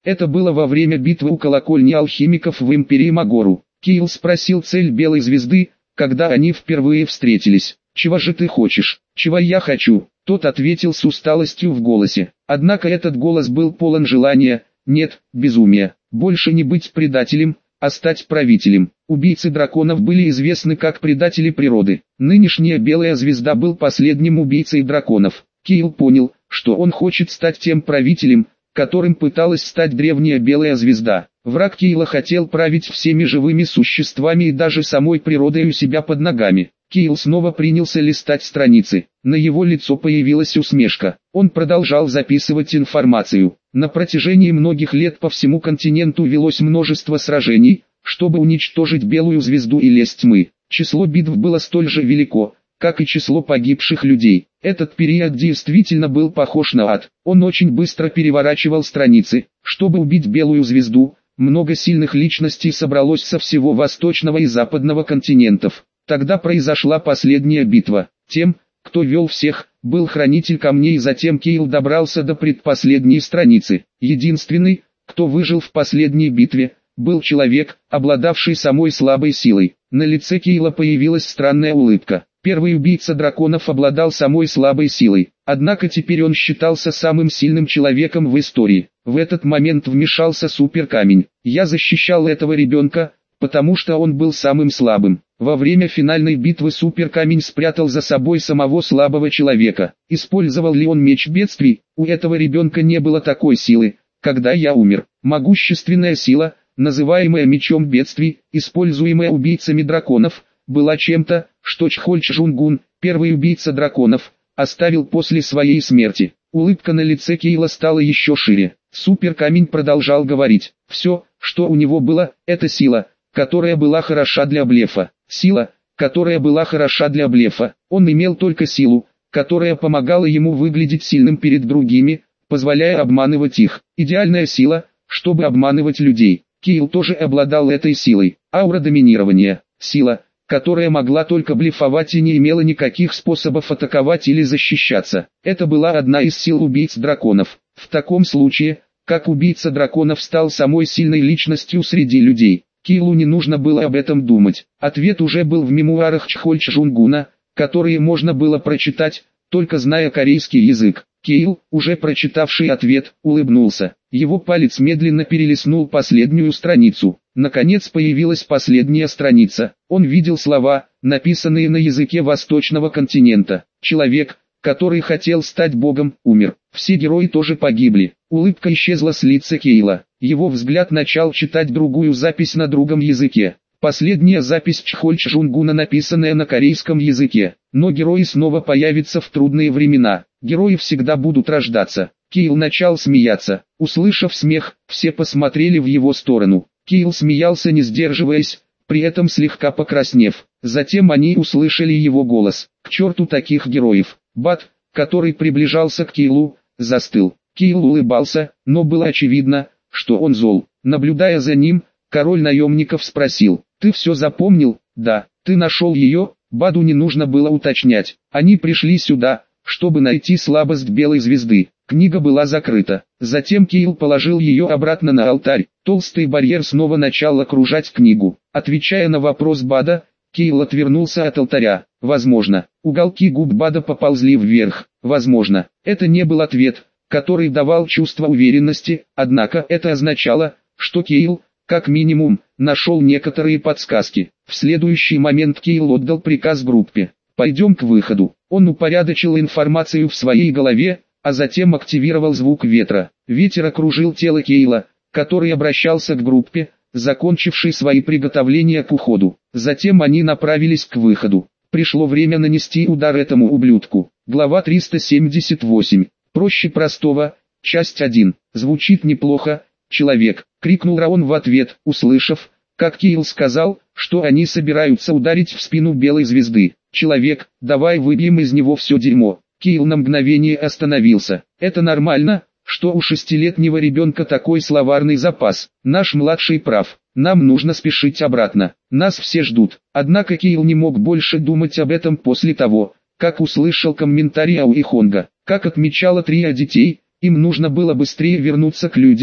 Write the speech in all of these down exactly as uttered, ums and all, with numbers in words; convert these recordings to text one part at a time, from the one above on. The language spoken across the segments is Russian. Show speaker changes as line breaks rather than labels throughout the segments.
Это было во время битвы у колокольни алхимиков в Империи Магору. Кейл спросил цель Белой Звезды, когда они впервые встретились. «Чего же ты хочешь?» «Чего я хочу?» Тот ответил с усталостью в голосе. Однако этот голос был полон желания, нет, безумия. Больше не быть предателем, а стать правителем. Убийцы драконов были известны как предатели природы. Нынешняя Белая Звезда был последним убийцей драконов. Кейл понял, что он хочет стать тем правителем, которым пыталась стать древняя Белая Звезда. Враг Кейла хотел править всеми живыми существами и даже самой природой у себя под ногами. Кейл снова принялся листать страницы. На его лицо появилась усмешка. Он продолжал записывать информацию. На протяжении многих лет по всему континенту велось множество сражений, чтобы уничтожить Белую Звезду и Лес Тьмы. Число битв было столь же велико, как и число погибших людей. Этот период действительно был похож на ад. Он очень быстро переворачивал страницы. Чтобы убить Белую Звезду, много сильных личностей собралось со всего восточного и западного континентов. Тогда произошла последняя битва. Тем, кто вел всех, был Хранитель Камней, и затем Кейл добрался до предпоследней страницы. Единственный, кто выжил в последней битве, был человек, обладавший самой слабой силой. На лице Кейла появилась странная улыбка. Первый убийца драконов обладал самой слабой силой, однако теперь он считался самым сильным человеком в истории. В этот момент вмешался Суперкамень. Я защищал этого ребенка, потому что он был самым слабым. Во время финальной битвы Суперкамень спрятал за собой самого слабого человека. Использовал ли он меч бедствий? У этого ребенка не было такой силы, когда я умер. Могущественная сила, называемая мечом бедствий, используемая убийцами драконов, была чем-то, что Чхоль-Чжунгун, первый убийца драконов, оставил после своей смерти. Улыбка на лице Кейла стала еще шире. Суперкамень продолжал говорить. Все, что у него было, это сила, которая была хороша для блефа. Сила, которая была хороша для блефа. Он имел только силу, которая помогала ему выглядеть сильным перед другими, позволяя обманывать их. Идеальная сила, чтобы обманывать людей. Кейл тоже обладал этой силой. Аура доминирования. Сила, которая могла только блефовать и не имела никаких способов атаковать или защищаться. Это была одна из сил убийц драконов. В таком случае, как убийца драконов стал самой сильной личностью среди людей, Кейлу не нужно было об этом думать. Ответ уже был в мемуарах Чхоль-Чжунгуна, которые можно было прочитать, только зная корейский язык. Кейл, уже прочитавший ответ, улыбнулся. Его палец медленно перелистнул последнюю страницу. Наконец появилась последняя страница. Он видел слова, написанные на языке восточного континента. Человек, который хотел стать богом, умер. Все герои тоже погибли. Улыбка исчезла с лица Кейла. Его взгляд начал читать другую запись на другом языке. Последняя запись Чхоль-Чжунгуна, написанная на корейском языке. Но герои снова появятся в трудные времена. Герои всегда будут рождаться. Кейл начал смеяться. Услышав смех, все посмотрели в его сторону. Кейл смеялся, не сдерживаясь, при этом слегка покраснев. Затем они услышали его голос. К черту таких героев. Бат, который приближался к Кейлу, застыл. Кейл улыбался, но было очевидно, что он зол. Наблюдая за ним, король наемников спросил: «Ты все запомнил?» «Да». «Ты нашел ее?» Баду не нужно было уточнять. Они пришли сюда, чтобы найти слабость Белой Звезды. Книга была закрыта. Затем Кейл положил ее обратно на алтарь. Толстый барьер снова начал окружать книгу. Отвечая на вопрос Бада, Кейл отвернулся от алтаря. Возможно, уголки губ Бада поползли вверх. Возможно, это не был ответ, который давал чувство уверенности, однако это означало, что Кейл, как минимум, нашел некоторые подсказки. В следующий момент Кейл отдал приказ группе: «Пойдем к выходу». Он упорядочил информацию в своей голове, а затем активировал звук ветра. Ветер окружил тело Кейла, который обращался к группе, закончившей свои приготовления к уходу. Затем они направились к выходу. Пришло время нанести удар этому ублюдку. Глава триста семьдесят восемь. Проще простого. Часть один. Звучит неплохо, человек, крикнул Раон в ответ, услышав, как Кейл сказал, что они собираются ударить в спину Белой Звезды. Человек, давай выбьем из него все дерьмо. Кейл на мгновение остановился. Это нормально, что у шестилетнего ребенка такой словарный запас. Наш младший прав. Нам нужно спешить обратно. Нас все ждут. Однако Кейл не мог больше думать об этом после того, как услышал комментарий Ау и Хонга. Как отмечала трио детей, им нужно было быстрее вернуться к людям,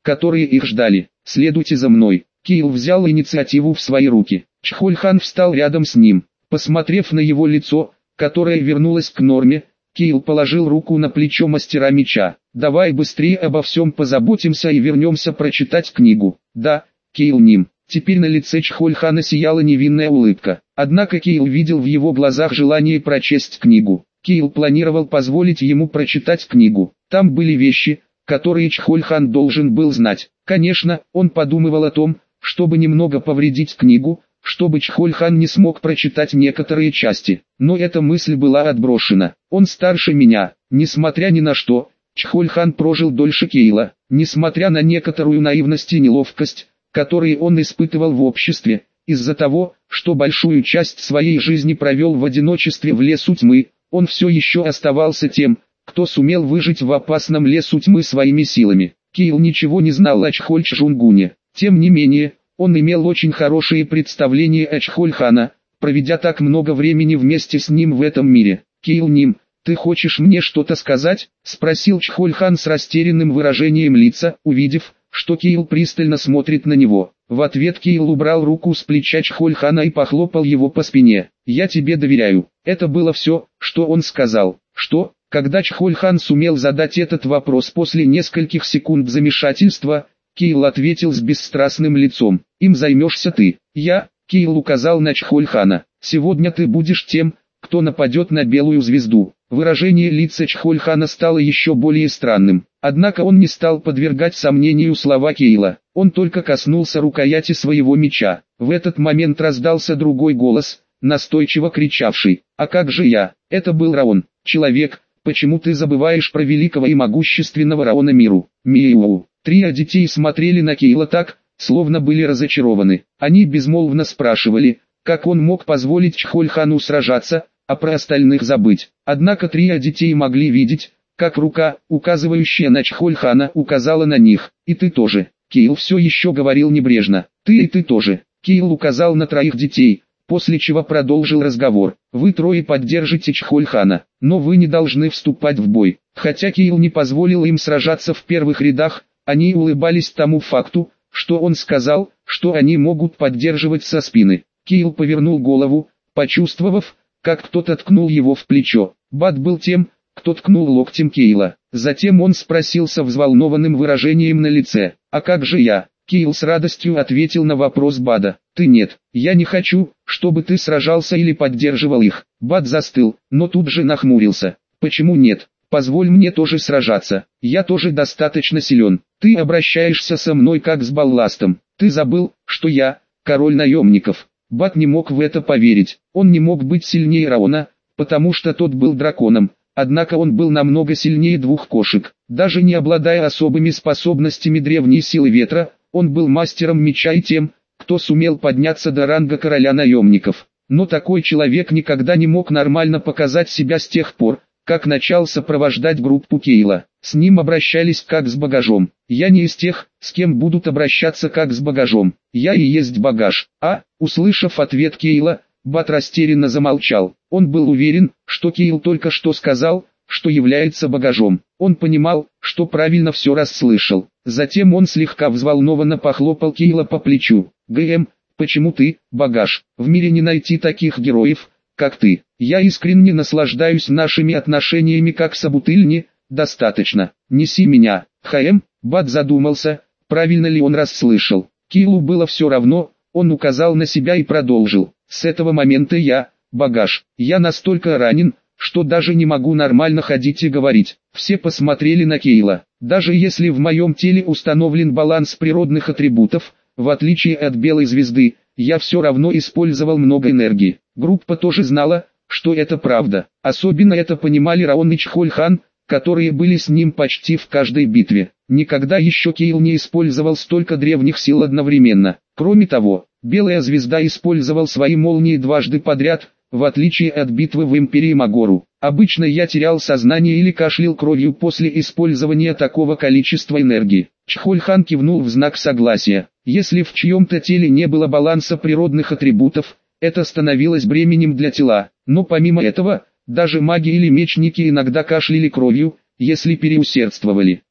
которые их ждали. «Следуйте за мной». Кейл взял инициативу в свои руки. Чхоль-хан встал рядом с ним. Посмотрев на его лицо, которое вернулось к норме, Кейл положил руку на плечо мастера меча. «Давай быстрее обо всем позаботимся и вернемся прочитать книгу». «Да, Кейл Ним». Теперь на лице Чхоль-хана сияла невинная улыбка. Однако Кейл видел в его глазах желание прочесть книгу. Кейл планировал позволить ему прочитать книгу. Там были вещи, которые Чхоль-хан должен был знать. Конечно, он подумывал о том, чтобы немного повредить книгу, чтобы Чхоль-хан не смог прочитать некоторые части. Но эта мысль была отброшена. Он старше меня. Несмотря ни на что, Чхоль-хан прожил дольше Кейла. Несмотря на некоторую наивность и неловкость, которые он испытывал в обществе, из-за того, что большую часть своей жизни провел в одиночестве в лесу тьмы, он все еще оставался тем, кто сумел выжить в опасном лесу тьмы своими силами. Кейл ничего не знал о Чхоль-Чжунгуне. Тем не менее, он имел очень хорошие представления о Чхоль-хана, проведя так много времени вместе с ним в этом мире. «Кейл Ним, ты хочешь мне что-то сказать?» — спросил Чхоль-хан с растерянным выражением лица, увидев, что Кейл пристально смотрит на него. В ответ Кейл убрал руку с плеча Чхоль-хана и похлопал его по спине. «Я тебе доверяю». Это было все, что он сказал. «Что?» Когда Чхоль-хан сумел задать этот вопрос после нескольких секунд замешательства, Кейл ответил с бесстрастным лицом. «Им займешься ты». «Я», — Кейл указал на Чхоль-хана, — «сегодня ты будешь тем, кто нападет на белую звезду». Выражение лица Чхоль-хана стало еще более странным. Однако он не стал подвергать сомнению слова Кейла. Он только коснулся рукояти своего меча. В этот момент раздался другой голос, настойчиво кричавший: «А как же я?» Это был Раон. «Человек, почему ты забываешь про великого и могущественного Раона Миру?» Миу. Трио детей смотрели на Кейла так, словно были разочарованы. Они безмолвно спрашивали, как он мог позволить Чхоль-хану сражаться, а про остальных забыть. Однако трио детей могли видеть, как рука, указывающая на Чхоль-хана, указала на них. «И ты тоже». Кейл все еще говорил небрежно. «Ты и ты тоже». Кейл указал на троих детей, после чего продолжил разговор. «Вы трое поддержите Чхоль-хана, но вы не должны вступать в бой». Хотя Кейл не позволил им сражаться в первых рядах, они улыбались тому факту, что он сказал, что они могут поддерживать со спины. Кейл повернул голову, почувствовав, как кто-то ткнул его в плечо. Бад был тем, кто ткнул локтем Кейла. Затем он спросил со взволнованным выражением на лице: «А как же я?» Кейл с радостью ответил на вопрос Бада: «Ты нет, я не хочу, чтобы ты сражался или поддерживал их». Бад застыл, но тут же нахмурился. «Почему нет? Позволь мне тоже сражаться, я тоже достаточно силен. Ты обращаешься со мной как с балластом. Ты забыл, что я король наемников». Бад не мог в это поверить. Он не мог быть сильнее Раона, потому что тот был драконом, однако он был намного сильнее двух кошек. Даже не обладая особыми способностями древней силы ветра, он был мастером меча и тем, кто сумел подняться до ранга короля наемников. Но такой человек никогда не мог нормально показать себя с тех пор, как начал сопровождать группу Кейла. С ним обращались как с багажом. «Я не из тех, с кем будут обращаться как с багажом. Я и есть багаж». А, услышав ответ Кейла, Бад растерянно замолчал. Он был уверен, что Кейл только что сказал, что является багажом. Он понимал, что правильно все расслышал. Затем он слегка взволнованно похлопал Кейла по плечу. «ГМ, почему ты, багаж? В мире не найти таких героев, как ты. Я искренне наслаждаюсь нашими отношениями как собутыльни. Достаточно. Неси меня». «ХМ», Бад задумался, правильно ли он расслышал. Кейлу было все равно, он указал на себя и продолжил. «С этого момента я, багаж. Я настолько ранен, что даже не могу нормально ходить и говорить». Все посмотрели на Кейла. «Даже если в моем теле установлен баланс природных атрибутов, в отличие от белой звезды, я все равно использовал много энергии». Группа тоже знала, что это правда. Особенно это понимали Раон и Чхоль-хан, которые были с ним почти в каждой битве. Никогда еще Кейл не использовал столько древних сил одновременно. Кроме того, белая звезда использовал свои молнии дважды подряд, в отличие от битвы в Империи Магору. Обычно я терял сознание или кашлял кровью после использования такого количества энергии. Чхоль-хан кивнул в знак согласия. Если в чьем-то теле не было баланса природных атрибутов, это становилось бременем для тела. Но помимо этого, даже маги или мечники иногда кашляли кровью, если переусердствовали.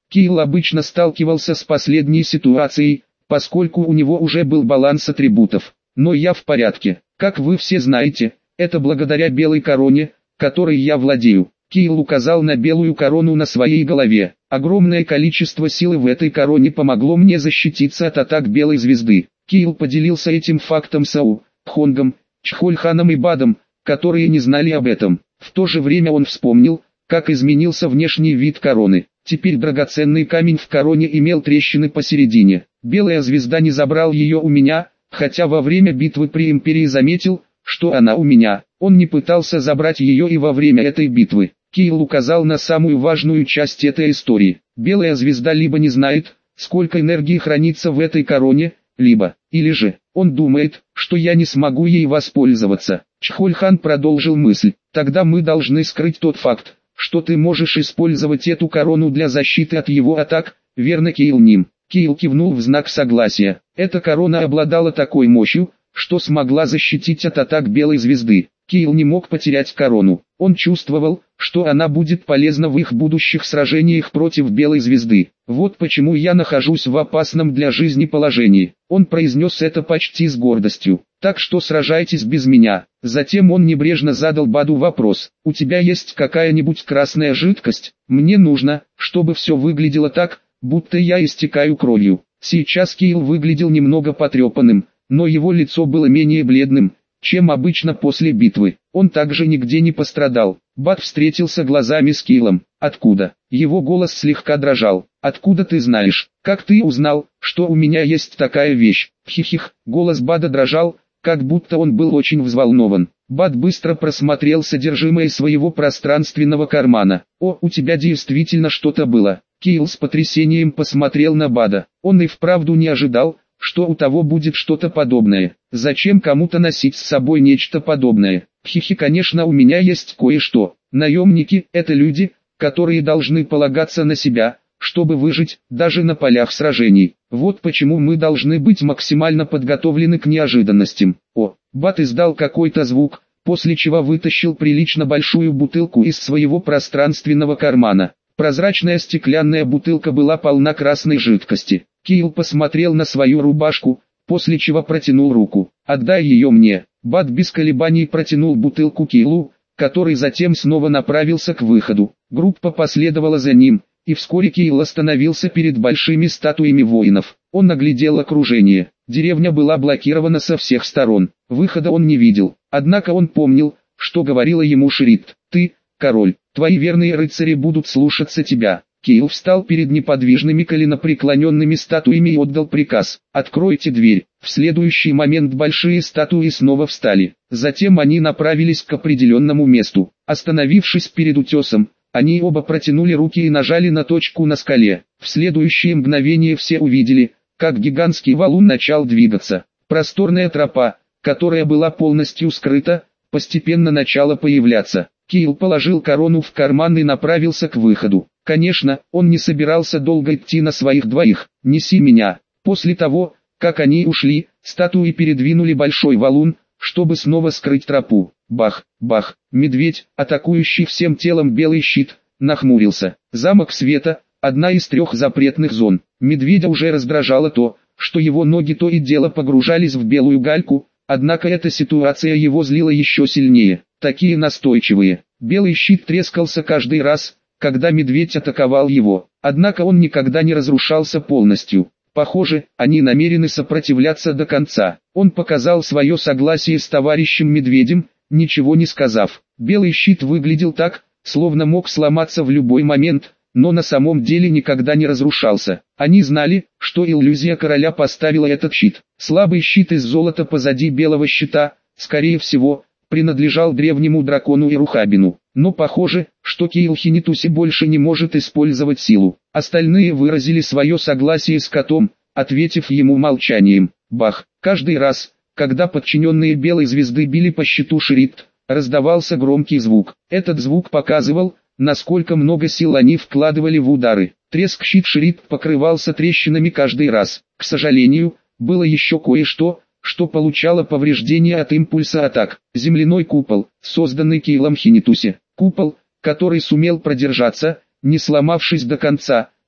Киил обычно сталкивался с последней ситуацией, поскольку у него уже был баланс атрибутов. Но я в порядке. Как вы все знаете, это благодаря белой короне, которой я владею. Киил указал на белую корону на своей голове. Огромное количество силы в этой короне помогло мне защититься от атак белой звезды. Киил поделился этим фактом с Ау, Хонгом, Чхольханом и Бадом, которые не знали об этом. В то же время он вспомнил, как изменился внешний вид короны. Теперь драгоценный камень в короне имел трещины посередине. Белая звезда не забрал ее у меня, хотя во время битвы при Империи заметил, что она у меня. Он не пытался забрать ее и во время этой битвы. Киил указал на самую важную часть этой истории. Белая звезда либо не знает, сколько энергии хранится в этой короне, либо, или же, он думает, что я не смогу ей воспользоваться. Чхольхан продолжил мысль. Тогда мы должны скрыть тот факт, что ты можешь использовать эту корону для защиты от его атак, верно, Киил Ним? Киил кивнул в знак согласия. Эта корона обладала такой мощью, что смогла защитить от атак белой звезды. Киил не мог потерять корону. Он чувствовал, что она будет полезна в их будущих сражениях против белой звезды. Вот почему я нахожусь в опасном для жизни положении. Он произнес это почти с гордостью. Так что сражайтесь без меня. Затем он небрежно задал Баду вопрос. У тебя есть какая-нибудь красная жидкость? Мне нужно, чтобы все выглядело так, будто я истекаю кровью. Сейчас Киил выглядел немного потрепанным, но его лицо было менее бледным, чем обычно после битвы. Он также нигде не пострадал. Бад встретился глазами с Киилом. Откуда? Его голос слегка дрожал. Откуда ты знаешь? Как ты узнал, что у меня есть такая вещь? Хихих. Голос Бада дрожал, как будто он был очень взволнован. Бад быстро просмотрел содержимое своего пространственного кармана. О, у тебя действительно что-то было. Киил с потрясением посмотрел на Бада. Он и вправду не ожидал, что у того будет что-то подобное. Зачем кому-то носить с собой нечто подобное? Хихи, конечно, у меня есть кое-что. Наемники – это люди, которые должны полагаться на себя, чтобы выжить, даже на полях сражений. Вот почему мы должны быть максимально подготовлены к неожиданностям. О, Бат издал какой-то звук, после чего вытащил прилично большую бутылку из своего пространственного кармана. Прозрачная стеклянная бутылка была полна красной жидкости. Киил посмотрел на свою рубашку, после чего протянул руку. «Отдай ее мне». Бат без колебаний протянул бутылку Киилу, который затем снова направился к выходу. Группа последовала за ним, и вскоре Киил остановился перед большими статуями воинов. Он оглядел окружение. Деревня была блокирована со всех сторон. Выхода он не видел. Однако он помнил, что говорила ему Шрит. «Ты, король, твои верные рыцари будут слушаться тебя». Киил встал перед неподвижными коленопреклоненными статуями и отдал приказ: «Откройте дверь». В следующий момент большие статуи снова встали. Затем они направились к определенному месту. Остановившись перед утесом, они оба протянули руки и нажали на точку на скале. В следующее мгновение все увидели, как гигантский валун начал двигаться. Просторная тропа, которая была полностью скрыта, постепенно начала появляться. Киил положил корону в карман и направился к выходу. Конечно, он не собирался долго идти на своих двоих. «Неси меня». После того, как они ушли, статуи передвинули большой валун, чтобы снова скрыть тропу. Бах, бах. Медведь, атакующий всем телом белый щит, нахмурился. Замок света, одна из трех запретных зон. Медведя уже раздражало то, что его ноги то и дело погружались в белую гальку, однако эта ситуация его злила еще сильнее. Такие настойчивые. Белый щит трескался каждый раз, когда медведь атаковал его, однако он никогда не разрушался полностью. Похоже, они намерены сопротивляться до конца. Он показал свое согласие с товарищем медведем, ничего не сказав. Белый щит выглядел так, словно мог сломаться в любой момент, но на самом деле никогда не разрушался. Они знали, что иллюзия короля поставила этот щит. Слабый щит из золота позади белого щита, скорее всего, принадлежал древнему дракону Ирухабину. Но похоже, что Киил Хинитуси больше не может использовать силу. Остальные выразили свое согласие с котом, ответив ему молчанием. Бах! Каждый раз, когда подчиненные белой звезды били по щиту Шрит, раздавался громкий звук. Этот звук показывал, насколько много сил они вкладывали в удары. Треск щит Шрит покрывался трещинами каждый раз. К сожалению, было еще кое-что, что получало повреждения от импульса атак. Земляной купол, созданный Киилом Хинитуси. Купол, который сумел продержаться, не сломавшись до конца,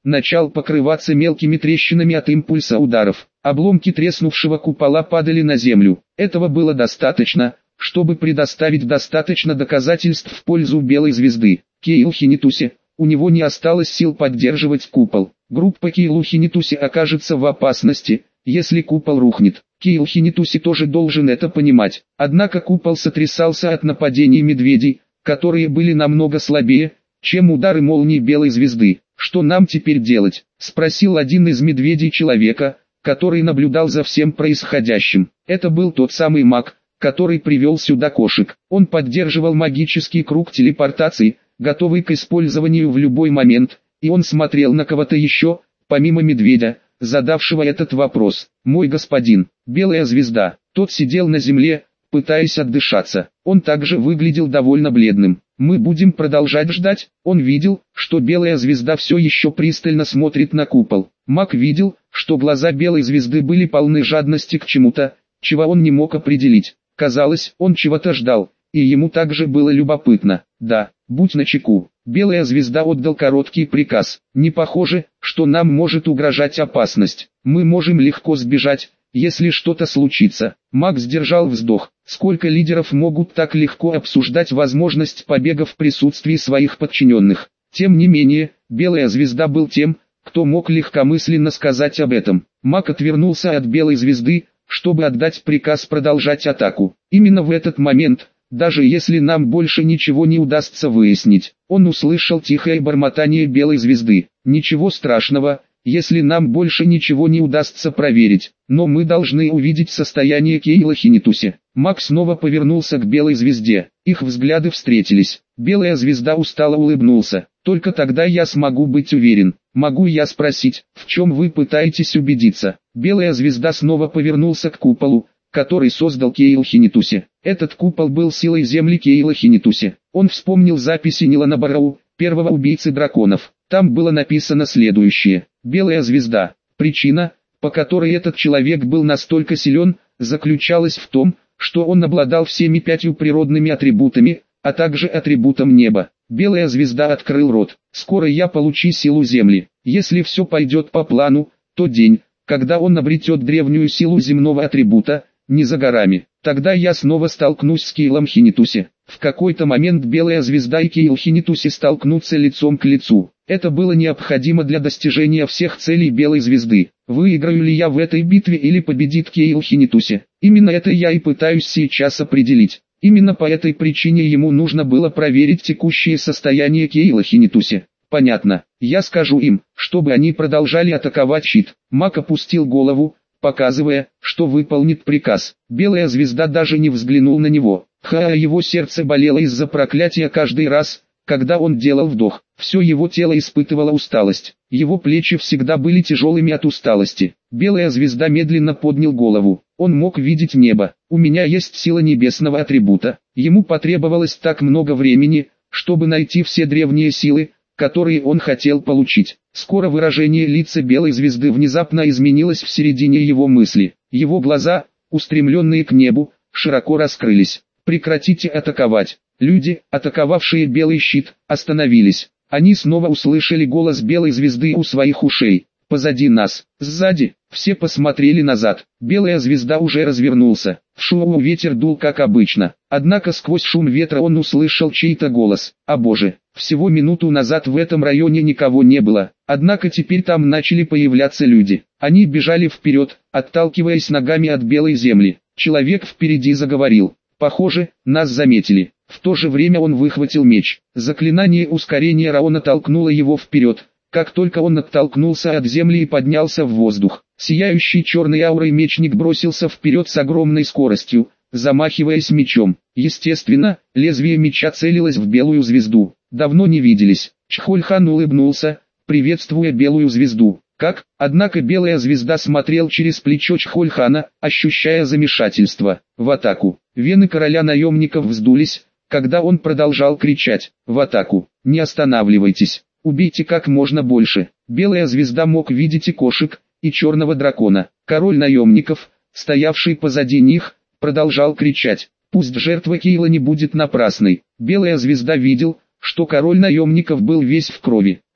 начал покрываться мелкими трещинами от импульса ударов. Обломки треснувшего купола падали на землю. Этого было достаточно, чтобы предоставить достаточно доказательств в пользу Белой Звезды. Кейл Хинитуси, у него не осталось сил поддерживать купол. Группа Кейлу Хинитуси окажется в опасности, если купол рухнет. Кейл Хинитуси тоже должен это понимать. Однако купол сотрясался от нападений медведей, которые были намного слабее, чем удары молнии Белой Звезды. «Что нам теперь делать?» – спросил один из медведей человека, который наблюдал за всем происходящим. Это был тот самый маг, который привел сюда кошек. Он поддерживал магический круг телепортации, готовый к использованию в любой момент, и он смотрел на кого-то еще, помимо медведя, задавшего этот вопрос. «Мой господин, Белая Звезда». Тот сидел на земле, пытаясь отдышаться. Он также выглядел довольно бледным. «Мы будем продолжать ждать». Он видел, что Белая Звезда все еще пристально смотрит на купол. Маг видел, что глаза Белой Звезды были полны жадности к чему-то, чего он не мог определить. Казалось, он чего-то ждал, и ему также было любопытно. «Да, будь начеку». Белая Звезда отдал короткий приказ. «Не похоже, что нам может угрожать опасность. Мы можем легко сбежать, если что-то случится». Маг сдержал вздох. Сколько лидеров могут так легко обсуждать возможность побега в присутствии своих подчиненных? Тем не менее, Белая Звезда был тем, кто мог легкомысленно сказать об этом. Маг отвернулся от Белой Звезды, чтобы отдать приказ продолжать атаку. Именно в этот момент, даже если нам больше ничего не удастся выяснить, он услышал тихое бормотание Белой Звезды. «Ничего страшного, если нам больше ничего не удастся проверить, но мы должны увидеть состояние Кейла Хинитуси». Маг снова повернулся к Белой Звезде. Их взгляды встретились. Белая Звезда устало улыбнулся. «Только тогда я смогу быть уверен. Могу я спросить, в чем вы пытаетесь убедиться?» Белая Звезда снова повернулся к куполу, который создал Кейл Хинитуси. Этот купол был силой земли Кейла Хинитуси. Он вспомнил записи Нилана Барроу, первого убийцы драконов. Там было написано следующее. Белая Звезда. Причина, по которой этот человек был настолько силен, заключалась в том, что он обладал всеми пятью природными атрибутами, а также атрибутом неба. Белая Звезда открыл рот. «Скоро я получу силу земли. Если все пойдет по плану, то день, когда он обретет древнюю силу земного атрибута, не за горами. Тогда я снова столкнусь с Кейлом Хинитуси». В какой-то момент Белая Звезда и Кейл Хинитуси столкнутся лицом к лицу. Это было необходимо для достижения всех целей Белой Звезды. Выиграю ли я в этой битве или победит Кейл Хинитуси? Именно это я и пытаюсь сейчас определить. Именно по этой причине ему нужно было проверить текущее состояние Кейла Хинитуси. Понятно. Я скажу им, чтобы они продолжали атаковать щит. Маг опустил голову, показывая, что выполнит приказ. Белая Звезда даже не взглянул на него. Ха, его сердце болело из-за проклятия каждый раз, когда он делал вдох. Все его тело испытывало усталость. Его плечи всегда были тяжелыми от усталости. Белая Звезда медленно поднял голову. Он мог видеть небо. «У меня есть сила небесного атрибута». Ему потребовалось так много времени, чтобы найти все древние силы, которые он хотел получить. Скоро выражение лица Белой Звезды внезапно изменилось в середине его мысли. Его глаза, устремленные к небу, широко раскрылись. «Прекратите атаковать». Люди, атаковавшие Белый щит, остановились. Они снова услышали голос Белой Звезды у своих ушей. Позади нас, сзади, все посмотрели назад. Белая Звезда уже развернулся. В шоу ветер дул как обычно. Однако сквозь шум ветра он услышал чей-то голос. «О боже, всего минуту назад в этом районе никого не было». Однако теперь там начали появляться люди. Они бежали вперед, отталкиваясь ногами от белой земли. Человек впереди заговорил. «Похоже, нас заметили». В то же время он выхватил меч. Заклинание ускорения Раона толкнуло его вперед. Как только он оттолкнулся от земли и поднялся в воздух, сияющий черной аурой мечник бросился вперед с огромной скоростью, замахиваясь мечом. Естественно, лезвие меча целилось в Белую Звезду. Давно не виделись. Чхольхан улыбнулся, приветствуя Белую Звезду. «Как?» Однако Белая Звезда смотрел через плечо Чхольхана, ощущая замешательство. «В атаку!» Вены короля наемников вздулись, когда он продолжал кричать. «В атаку! Не останавливайтесь! Убейте как можно больше!» Белая Звезда мог видеть и кошек, и черного дракона. Король наемников, стоявший позади них, продолжал кричать. «Пусть жертва Кейла не будет напрасной!» Белая Звезда видел, что король наемников был весь в крови.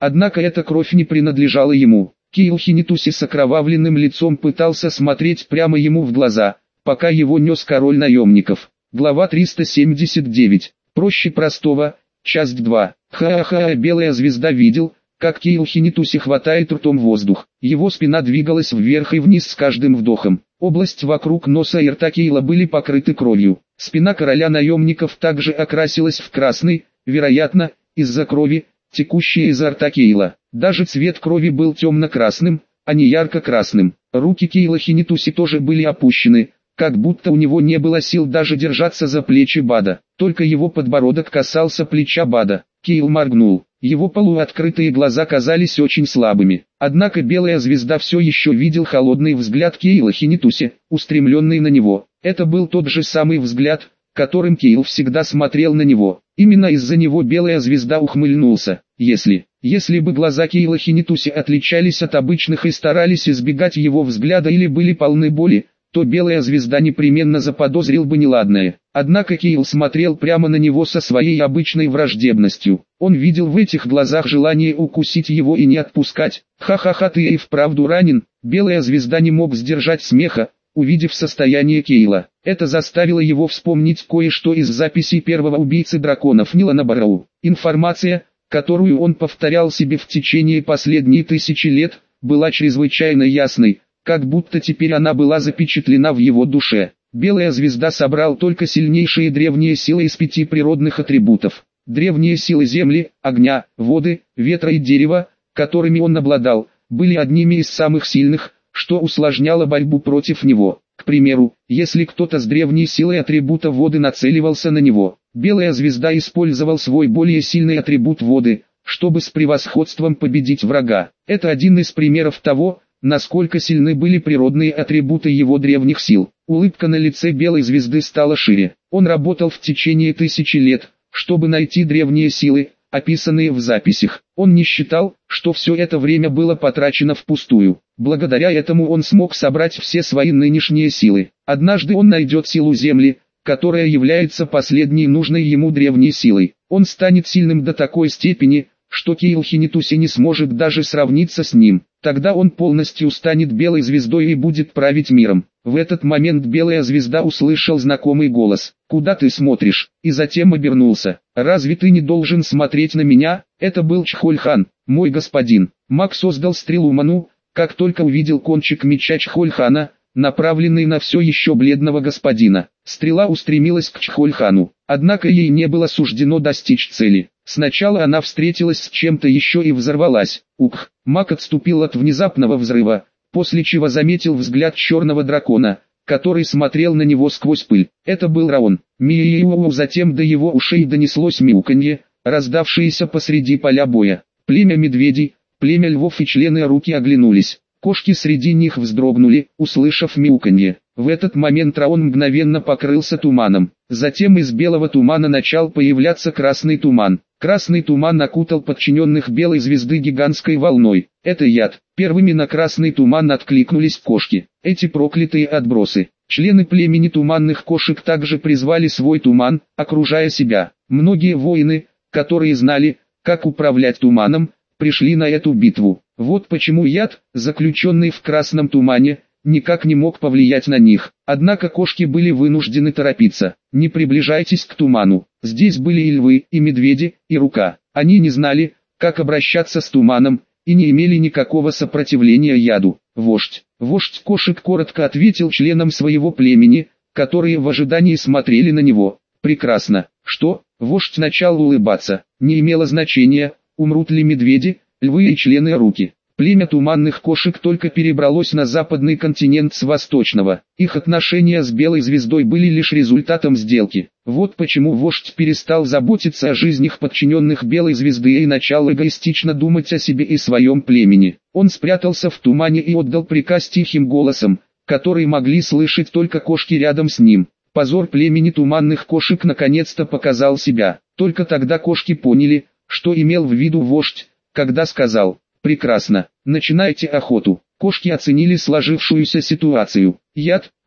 Однако эта кровь не принадлежала ему. Кейл Хинитуси с окровавленным лицом пытался смотреть прямо ему в глаза, пока его нес король наемников. Глава триста семьдесят девять. Проще простого. Часть два. Ха-ха, белая звезда видел, как Кейл Хинитуси хватает ртом воздух. Его спина двигалась вверх и вниз с каждым вдохом. Область вокруг носа и рта Кейла были покрыты кровью. Спина короля наемников также окрасилась в красный, вероятно, из-за крови, текущей изо рта Кейла. Даже цвет крови был темно-красным, а не ярко-красным. Руки Кейла Хинитуси тоже были опущены, как будто у него не было сил даже держаться за плечи Бада. Только его подбородок касался плеча Бада. Кейл моргнул. Его полуоткрытые глаза казались очень слабыми. Однако белая звезда все еще видел холодный взгляд Кейла Хинитуси, устремленный на него. Это был тот же самый взгляд, которым Кейл всегда смотрел на него. Именно из-за него белая звезда ухмыльнулся. Если, если бы глаза Кейла Хинитуси отличались от обычных и старались избегать его взгляда или были полны боли, то белая звезда непременно заподозрил бы неладное. Однако Кейл смотрел прямо на него со своей обычной враждебностью. Он видел в этих глазах желание укусить его и не отпускать. «Ха-ха-ха, ты и вправду ранен!» Белая звезда не мог сдержать смеха, увидев состояние Кейла. Это заставило его вспомнить кое-что из записей первого убийцы драконов Нилана Барроу. Информация, которую он повторял себе в течение последние тысячи лет, была чрезвычайно ясной, как будто теперь она была запечатлена в его душе. Белая звезда собрал только сильнейшие древние силы из пяти природных атрибутов. Древние силы земли, огня, воды, ветра и дерева, которыми он обладал, были одними из самых сильных, что усложняло борьбу против него. К примеру, если кто-то с древней силой атрибута воды нацеливался на него, белая звезда использовал свой более сильный атрибут воды, чтобы с превосходством победить врага. Это один из примеров того, насколько сильны были природные атрибуты его древних сил. Улыбка на лице белой звезды стала шире. Он работал в течение тысячи лет, чтобы найти древние силы, описанные в записях. Он не считал, что все это время было потрачено впустую. Благодаря этому он смог собрать все свои нынешние силы. Однажды он найдет силу Земли, которая является последней нужной ему древней силой. Он станет сильным до такой степени, что Кейл Хинитуси не сможет даже сравниться с ним. Тогда он полностью станет белой звездой и будет править миром. В этот момент белая звезда услышал знакомый голос. «Куда ты смотришь?» И затем обернулся. «Разве ты не должен смотреть на меня?» Это был Чхоль-хан, мой господин. Маг создал стрелу Ману, как только увидел кончик меча Чхоль-хана, направленный на все еще бледного господина. Стрела устремилась к Чхоль-хану, однако ей не было суждено достичь цели. Сначала она встретилась с чем-то еще и взорвалась. Ух! Маг отступил от внезапного взрыва, после чего заметил взгляд черного дракона, который смотрел на него сквозь пыль. Это был Раон. Миу, затем до его ушей донеслось мяуканье, раздавшееся посреди поля боя. Племя медведей, племя львов и члены руки оглянулись. Кошки среди них вздрогнули, услышав мяуканье. В этот момент Раон мгновенно покрылся туманом. Затем из белого тумана начал появляться красный туман. Красный туман окутал подчиненных белой звезды гигантской волной. Это яд. Первыми на красный туман откликнулись кошки. Эти проклятые отбросы. Члены племени туманных кошек также призвали свой туман, окружая себя. Многие воины, которые знали, как управлять туманом, пришли на эту битву. Вот почему яд, заключенный в красном тумане, никак не мог повлиять на них. Однако кошки были вынуждены торопиться. Не приближайтесь к туману. Здесь были и львы, и медведи, и рука. Они не знали, как обращаться с туманом, и не имели никакого сопротивления яду. Вождь. Вождь кошек коротко ответил членам своего племени, которые в ожидании смотрели на него. Прекрасно. Что? Вождь начал улыбаться. Не имело значения, умрут ли медведи, львы и члены руки. Племя туманных кошек только перебралось на западный континент с восточного. Их отношения с белой звездой были лишь результатом сделки. Вот почему вождь перестал заботиться о жизнях подчиненных белой звезды и начал эгоистично думать о себе и своем племени. Он спрятался в тумане и отдал приказ тихим голосом, который могли слышать только кошки рядом с ним. Позор племени туманных кошек наконец-то показал себя. Только тогда кошки поняли, что имел в виду вождь, когда сказал: «Прекрасно, начинайте охоту». Кошки оценили сложившуюся ситуацию. Яд, ух,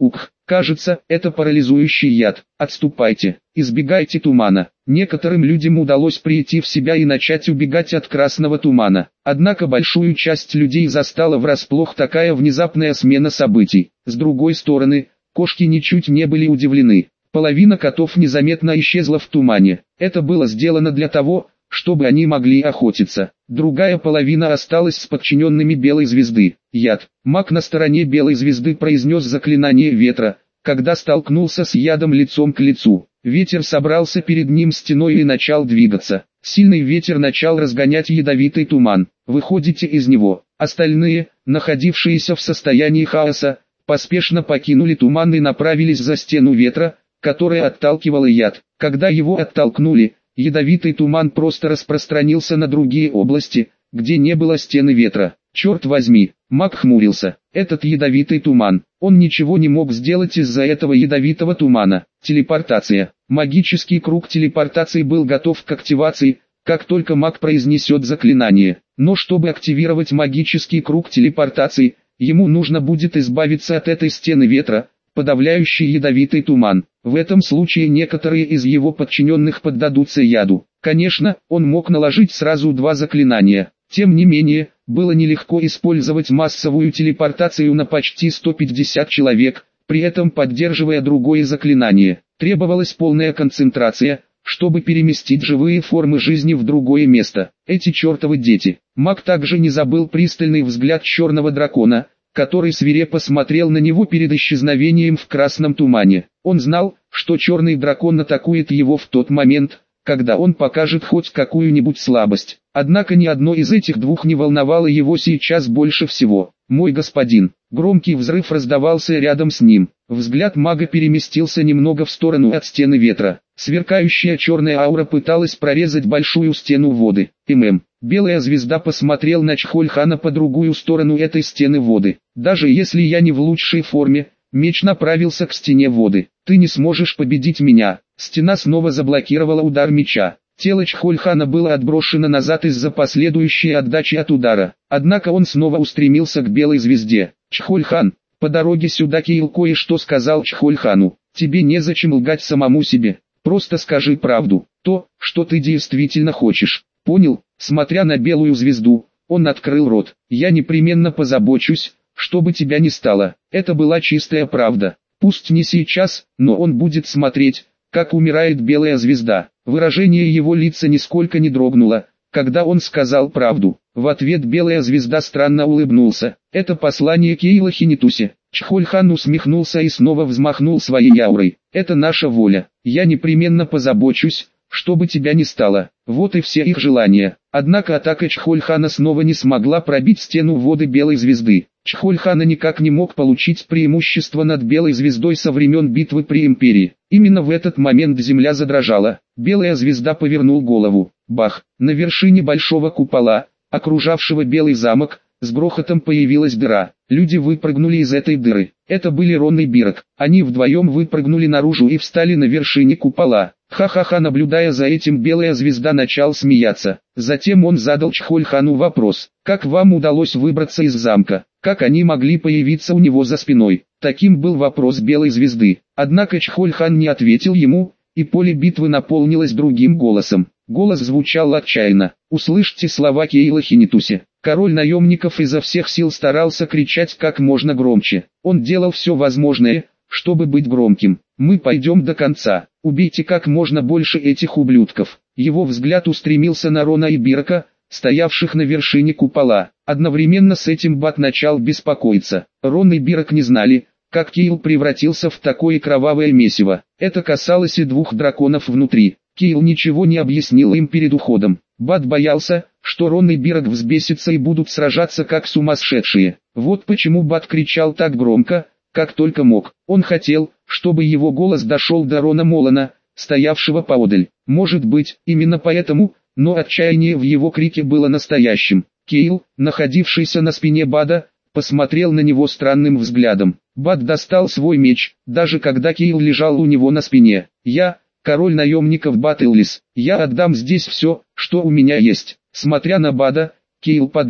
Кажется, это парализующий яд. Отступайте, избегайте тумана. Некоторым людям удалось прийти в себя и начать убегать от красного тумана. Однако большую часть людей застала врасплох такая внезапная смена событий. С другой стороны, кошки ничуть не были удивлены. Половина котов незаметно исчезла в тумане. Это было сделано для того, чтобы они могли охотиться. Другая половина осталась с подчиненными Белой Звезды. Яд. Маг на стороне Белой Звезды произнес заклинание ветра, когда столкнулся с ядом лицом к лицу. Ветер собрался перед ним стеной и начал двигаться. Сильный ветер начал разгонять ядовитый туман. Выходите из него. Остальные, находившиеся в состоянии хаоса, поспешно покинули туман и направились за стену ветра, которая отталкивала яд. Когда его оттолкнули, ядовитый туман просто распространился на другие области, где не было стены ветра. Черт возьми, маг хмурился. Этот ядовитый туман. Он ничего не мог сделать из-за этого ядовитого тумана. Телепортация. Магический круг телепортации был готов к активации, как только маг произнесет заклинание. Но чтобы активировать магический круг телепортации, ему нужно будет избавиться от этой стены ветра, подавляющей ядовитый туман. В этом случае некоторые из его подчиненных поддадутся яду. Конечно, он мог наложить сразу два заклинания. Тем не менее, было нелегко использовать массовую телепортацию на почти сто пятьдесят человек, при этом поддерживая другое заклинание. Требовалась полная концентрация, чтобы переместить живые формы жизни в другое место. Эти чертовы дети. Маг также не забыл пристальный взгляд черного дракона, который свирепо смотрел на него перед исчезновением в красном тумане. Он знал, что черный дракон атакует его в тот момент, когда он покажет хоть какую-нибудь слабость. Однако ни одно из этих двух не волновало его сейчас больше всего. «Мой господин!» Громкий взрыв раздавался рядом с ним. Взгляд мага переместился немного в сторону от стены ветра. Сверкающая черная аура пыталась прорезать большую стену воды. ММ. Белая звезда посмотрел на Чхольхана по другую сторону этой стены воды. «Даже если я не в лучшей форме, меч направился к стене воды. Ты не сможешь победить меня». Стена снова заблокировала удар меча. Тело Чхольхана было отброшено назад из-за последующей отдачи от удара. Однако он снова устремился к Белой Звезде. «Чхольхан, по дороге сюда Кейл кое-что сказал Чхольхану. Тебе незачем лгать самому себе. Просто скажи правду. То, что ты действительно хочешь. Понял?» Смотря на Белую Звезду, он открыл рот. «Я непременно позабочусь, чтобы тебя не стало». Это была чистая правда. Пусть не сейчас, но он будет смотреть, как умирает Белая Звезда. Выражение его лица нисколько не дрогнуло, когда он сказал правду. В ответ Белая Звезда странно улыбнулся. «Это послание Кейла Хинитусе». Чхольхан усмехнулся и снова взмахнул своей аурой. «Это наша воля. Я непременно позабочусь, чтобы тебя не стало». Вот и все их желания. Однако атака Чхольхана снова не смогла пробить стену воды Белой Звезды. Чхольхана никак не мог получить преимущество над Белой Звездой со времен битвы при Империи. Именно в этот момент земля задрожала. Белая Звезда повернул голову. Бах! На вершине большого купола, окружавшего Белый замок, с грохотом появилась дыра. Люди выпрыгнули из этой дыры. Это были Рон и Бирок. Они вдвоем выпрыгнули наружу и встали на вершине купола. Ха-ха-ха, наблюдая за этим, Белая Звезда начал смеяться. Затем он задал Чхольхану вопрос. «Как вам удалось выбраться из замка? Как они могли появиться у него за спиной?» Таким был вопрос Белой Звезды. Однако Чхольхан не ответил ему, и поле битвы наполнилось другим голосом. Голос звучал отчаянно. «Услышьте слова Кейла Хинитусе». Король наемников изо всех сил старался кричать как можно громче. Он делал все возможное, чтобы быть громким. «Мы пойдем до конца. Убейте как можно больше этих ублюдков». Его взгляд устремился на Рона и Бирка, стоявших на вершине купола. Одновременно с этим Бат начал беспокоиться. Рон и Бирок не знали, как Кейл превратился в такое кровавое месиво. Это касалось и двух драконов внутри. Кейл ничего не объяснил им перед уходом. Бат боялся, что Рон и Бирок взбесятся и будут сражаться как сумасшедшие. Вот почему Бат кричал так громко, как только мог. Он хотел, чтобы его голос дошел до Рона Молана, стоявшего поодаль. Может быть, именно поэтому, но отчаяние в его крике было настоящим. Кейл, находившийся на спине Бада, посмотрел на него странным взглядом. Бад достал свой меч, даже когда Кейл лежал у него на спине. «Я, король наемников Бат Эллис, я отдам здесь все, что у меня есть». Смотря на Бада, Кейл подумал,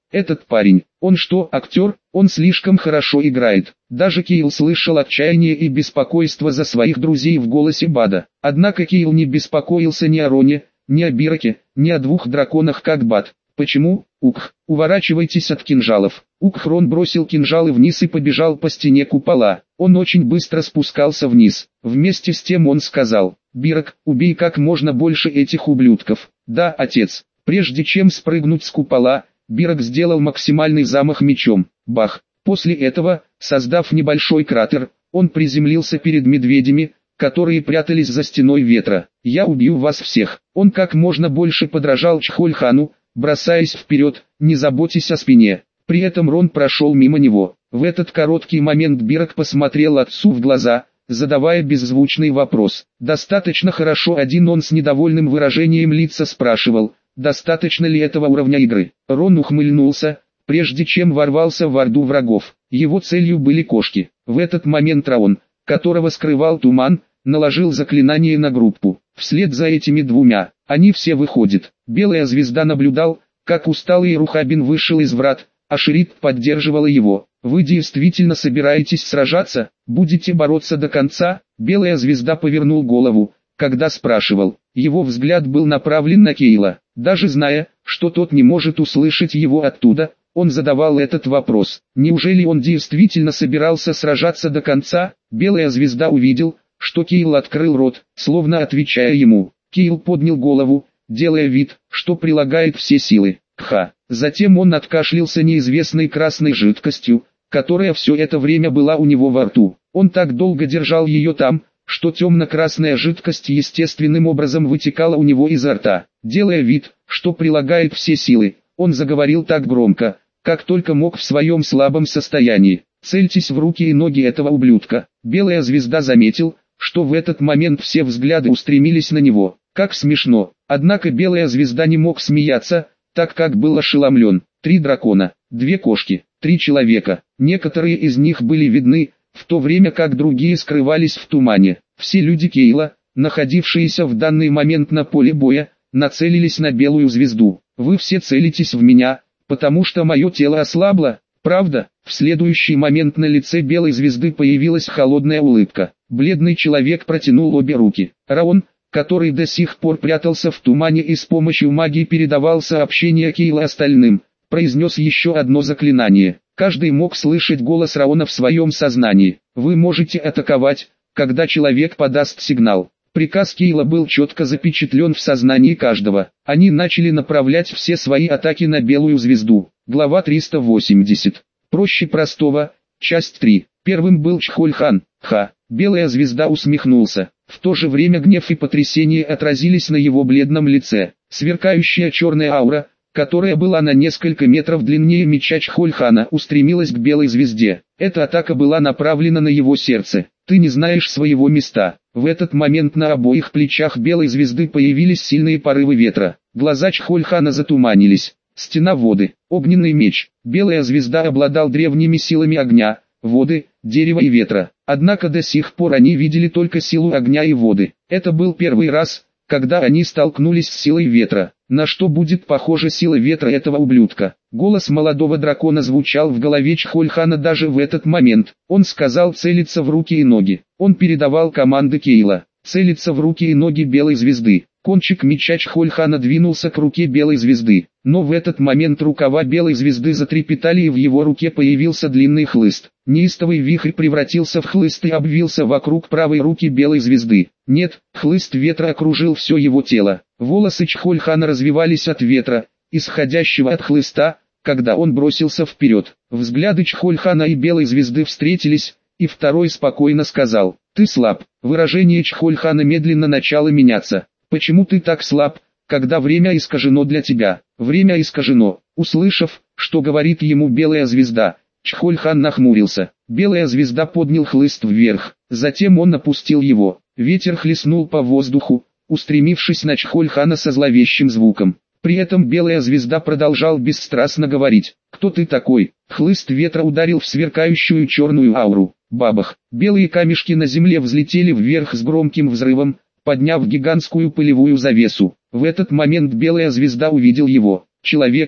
Этот парень, он что, актер? Он слишком хорошо играет. Даже Кейл слышал отчаяние и беспокойство за своих друзей в голосе Бада. Однако Кейл не беспокоился ни о Роне, ни о Бираке, ни о двух драконах как Бад. Почему? Ук, уворачивайтесь от кинжалов. Ук Рон бросил кинжалы вниз и побежал по стене купола. Он очень быстро спускался вниз. Вместе с тем он сказал: «Бирак, убей как можно больше этих ублюдков». «Да, отец». Прежде чем спрыгнуть с купола, Бирак сделал максимальный замах мечом. Бах! После этого, создав небольшой кратер, он приземлился перед медведями, которые прятались за стеной ветра. «Я убью вас всех». Он как можно больше подражал Чхольхану, бросаясь вперед, не заботясь о спине. При этом Рон прошел мимо него. В этот короткий момент Бирак посмотрел отцу в глаза, задавая беззвучный вопрос. Достаточно хорошо. Один он с недовольным выражением лица спрашивал: достаточно ли этого уровня игры? Рон ухмыльнулся, прежде чем ворвался в орду врагов. Его целью были кошки. В этот момент Раон, которого скрывал туман, наложил заклинание на группу. Вслед за этими двумя, они все выходят. Белая звезда наблюдал, как усталый Рухабин вышел из врат, а Шерит поддерживала его. «Вы действительно собираетесь сражаться? Будете бороться до конца?» Белая звезда повернул голову, когда спрашивал. Его взгляд был направлен на Кейла. Даже зная, что тот не может услышать его оттуда, он задавал этот вопрос. Неужели он действительно собирался сражаться до конца? Белая звезда увидел, что Кейл открыл рот, словно отвечая ему. Кейл поднял голову, делая вид, что прилагает все силы. Ха! Затем он откашлялся неизвестной красной жидкостью, которая все это время была у него во рту. Он так долго держал ее там, что темно-красная жидкость естественным образом вытекала у него изо рта. Делая вид, что прилагает все силы, он заговорил так громко, как только мог в своем слабом состоянии. «Цельтесь в руки и ноги этого ублюдка». Белая звезда заметил, что в этот момент все взгляды устремились на него. Как смешно. Однако Белая звезда не мог смеяться, так как был ошеломлен. Три дракона, две кошки, три человека. Некоторые из них были видны, в то время как другие скрывались в тумане. Все люди Кейла, находившиеся в данный момент на поле боя, нацелились на Белую звезду. «Вы все целитесь в меня, потому что мое тело ослабло, правда?» В следующий момент на лице Белой звезды появилась холодная улыбка. Бледный человек протянул обе руки. Раон, который до сих пор прятался в тумане и с помощью магии передавал сообщения Кейла остальным, произнес еще одно заклинание. Каждый мог слышать голос Раона в своем сознании. «Вы можете атаковать, когда человек подаст сигнал». Приказ Кейла был четко запечатлен в сознании каждого. Они начали направлять все свои атаки на Белую звезду. Глава триста восемьдесят. Проще простого. Часть три. Первым был Чхольхан. Ха. Белая звезда усмехнулся. В то же время гнев и потрясение отразились на его бледном лице. Сверкающая черная аура, которая была на несколько метров длиннее меча Чхольхана, устремилась к Белой звезде. Эта атака была направлена на его сердце. «Ты не знаешь своего места». В этот момент на обоих плечах Белой звезды появились сильные порывы ветра. Глаза Чхольхана затуманились. Стена воды, огненный меч. Белая звезда обладал древними силами огня, воды, дерева и ветра. Однако до сих пор они видели только силу огня и воды. Это был первый раз, когда они столкнулись с силой ветра. На что будет похожа сила ветра этого ублюдка? Голос молодого дракона звучал в голове Чхольхана даже в этот момент. Он сказал целиться в руки и ноги. Он передавал команды Кейла. Целиться в руки и ноги Белой звезды. Кончик меча Чхольхана двинулся к руке Белой звезды. Но в этот момент рукава Белой звезды затрепетали и в его руке появился длинный хлыст. Неистовый вихрь превратился в хлыст и обвился вокруг правой руки Белой звезды. Нет, хлыст ветра окружил все его тело. Волосы Чхольхана развивались от ветра, исходящего от хлыста, когда он бросился вперед. Взгляды Чхольхана и Белой звезды встретились, и второй спокойно сказал: «Ты слаб». Выражение Чхольхана медленно начало меняться. «Почему ты так слаб, когда время искажено для тебя?» «Время искажено». Услышав, что говорит ему Белая звезда, Чхольхан нахмурился. Белая звезда поднял хлыст вверх, затем он опустил его. Ветер хлестнул по воздуху, устремившись на Чхольхана со зловещим звуком. При этом Белая звезда продолжал бесстрастно говорить: «Кто ты такой?» Хлыст ветра ударил в сверкающую черную ауру. Бабах! Белые камешки на земле взлетели вверх с громким взрывом, подняв гигантскую пылевую завесу. В этот момент Белая звезда увидел его, человека,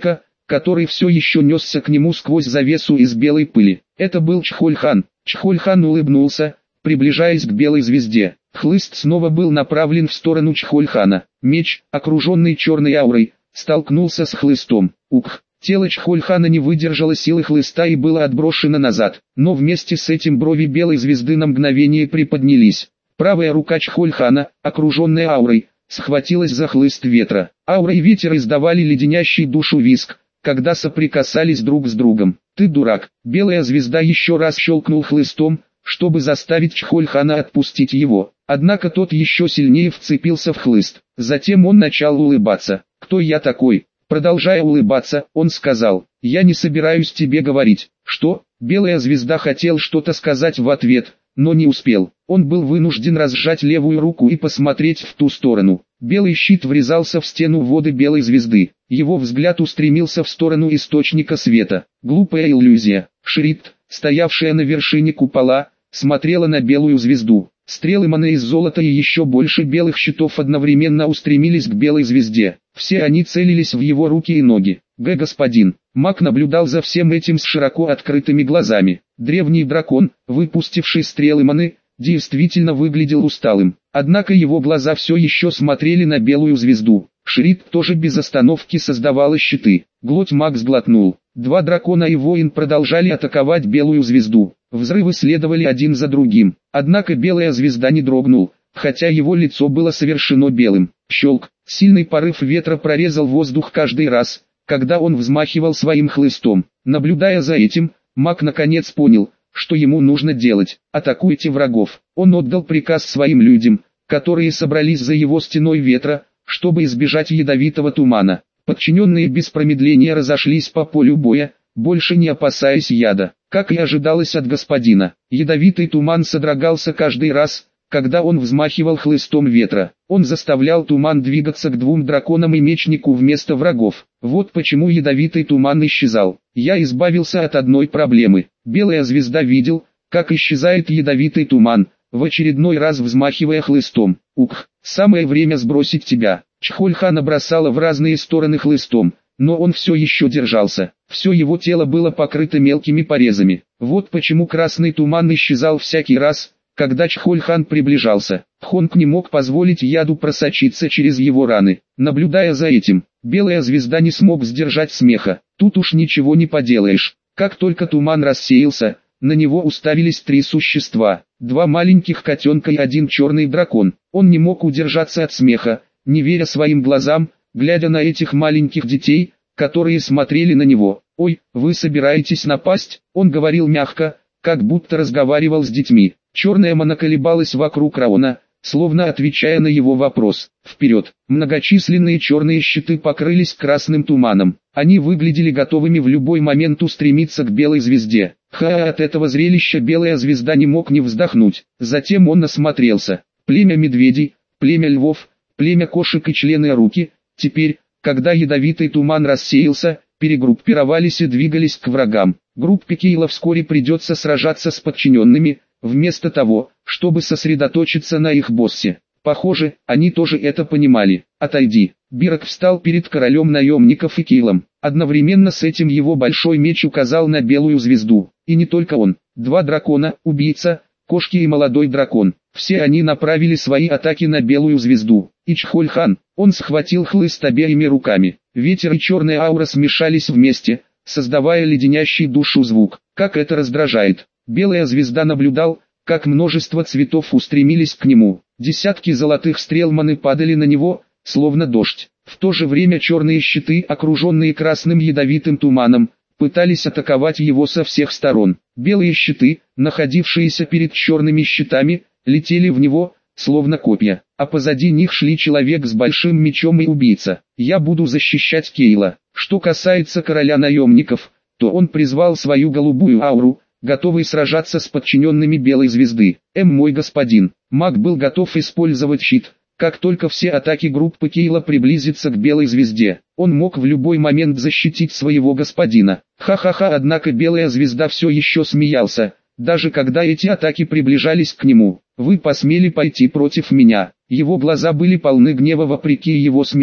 который все еще несся к нему сквозь завесу из белой пыли. Это был Чхоль-хан. Чхоль-хан улыбнулся, приближаясь к белой звезде. Хлыст снова был направлен в сторону Чхоль-хана. Меч, окруженный черной аурой, столкнулся с хлыстом. Ух! Тело Чхоль-хана не выдержало силы хлыста и было отброшено назад, но вместе с этим брови белой звезды на мгновение приподнялись. Правая рука Чхоль-хана, окруженная аурой, схватилась за хлыст ветра. Аура и ветер издавали леденящий душу визг, когда соприкасались друг с другом. «Ты дурак!» Белая звезда еще раз щелкнул хлыстом, чтобы заставить Чхоль-хана отпустить его. Однако тот еще сильнее вцепился в хлыст. Затем он начал улыбаться. «Кто я такой?» Продолжая улыбаться, он сказал: «Я не собираюсь тебе говорить». «Что?» Белая звезда хотел что-то сказать в ответ, но не успел. Он был вынужден разжать левую руку и посмотреть в ту сторону. Белый щит врезался в стену воды белой звезды. Его взгляд устремился в сторону источника света. Глупая иллюзия. Шрит, стоявшая на вершине купола, смотрела на белую звезду. Стрелы маны из золота и еще больше белых щитов одновременно устремились к белой звезде. Все они целились в его руки и ноги. Г. господин. Маг наблюдал за всем этим с широко открытыми глазами. Древний дракон, выпустивший стрелы маны, действительно выглядел усталым. Однако его глаза все еще смотрели на белую звезду. Шрит тоже без остановки создавала щиты. Глоть маг сглотнул. Два дракона и воин продолжали атаковать белую звезду. Взрывы следовали один за другим. Однако белая звезда не дрогнул, хотя его лицо было совершено белым. Щелк. Сильный порыв ветра прорезал воздух каждый раз, когда он взмахивал своим хлыстом. Наблюдая за этим, маг наконец понял, что ему нужно делать. «Атакуйте врагов». Он отдал приказ своим людям, которые собрались за его стеной ветра, чтобы избежать ядовитого тумана. Подчиненные без промедления разошлись по полю боя, больше не опасаясь яда. Как и ожидалось от господина, ядовитый туман содрогался каждый раз, когда он взмахивал хлыстом ветра. Он заставлял туман двигаться к двум драконам и мечнику вместо врагов. Вот почему ядовитый туман исчезал. Я избавился от одной проблемы. Белая звезда видел, как исчезает ядовитый туман, в очередной раз взмахивая хлыстом. Ух, самое время сбросить тебя. Чхоль-хана бросала в разные стороны хлыстом, но он все еще держался. Все его тело было покрыто мелкими порезами. Вот почему красный туман исчезал всякий раз, когда Чхоль-хан приближался. Хонг не мог позволить яду просочиться через его раны. Наблюдая за этим, белая звезда не смог сдержать смеха. Тут уж ничего не поделаешь. Как только туман рассеялся, на него уставились три существа. Два маленьких котенка и один черный дракон. Он не мог удержаться от смеха, не веря своим глазам, глядя на этих маленьких детей, которые смотрели на него. «Ой, вы собираетесь напасть?» Он говорил мягко, как будто разговаривал с детьми. Черная мана колебалась вокруг Раона, словно отвечая на его вопрос. Вперед! Многочисленные черные щиты покрылись красным туманом. Они выглядели готовыми в любой момент устремиться к белой звезде. Ха, от этого зрелища белая звезда не мог не вздохнуть. Затем он осмотрелся. Племя медведей, племя львов, племя кошек и члены руки. Теперь, когда ядовитый туман рассеялся, перегруппировались и двигались к врагам. Группе Кейла вскоре придется сражаться с подчиненными, вместо того, чтобы сосредоточиться на их боссе. Похоже, они тоже это понимали. «Отойди». Бирок встал перед королем наемников и Кейлом. Одновременно с этим его большой меч указал на белую звезду. И не только он. Два дракона, убийца, кошки и молодой дракон. Все они направили свои атаки на белую звезду. И Чхоль-хан, он схватил хлыст обеими руками. Ветер и черная аура смешались вместе, создавая леденящий душу звук. Как это раздражает. Белая звезда наблюдал, как множество цветов устремились к нему. Десятки золотых стрел маны падали на него, словно дождь. В то же время черные щиты, окруженные красным ядовитым туманом, пытались атаковать его со всех сторон. Белые щиты, находившиеся перед черными щитами, летели в него, словно копья, а позади них шли человек с большим мечом и убийца. «Я буду защищать Кейла». Что касается короля наемников, то он призвал свою голубую ауру, готовый сражаться с подчиненными белой звезды. «Эм, мой господин». Маг был готов использовать щит, как только все атаки группы Кейла приблизятся к белой звезде. Он мог в любой момент защитить своего господина. Ха-ха-ха, однако белая звезда все еще смеялся, даже когда эти атаки приближались к нему. «Вы посмели пойти против меня». Его глаза были полны гнева вопреки его смеху.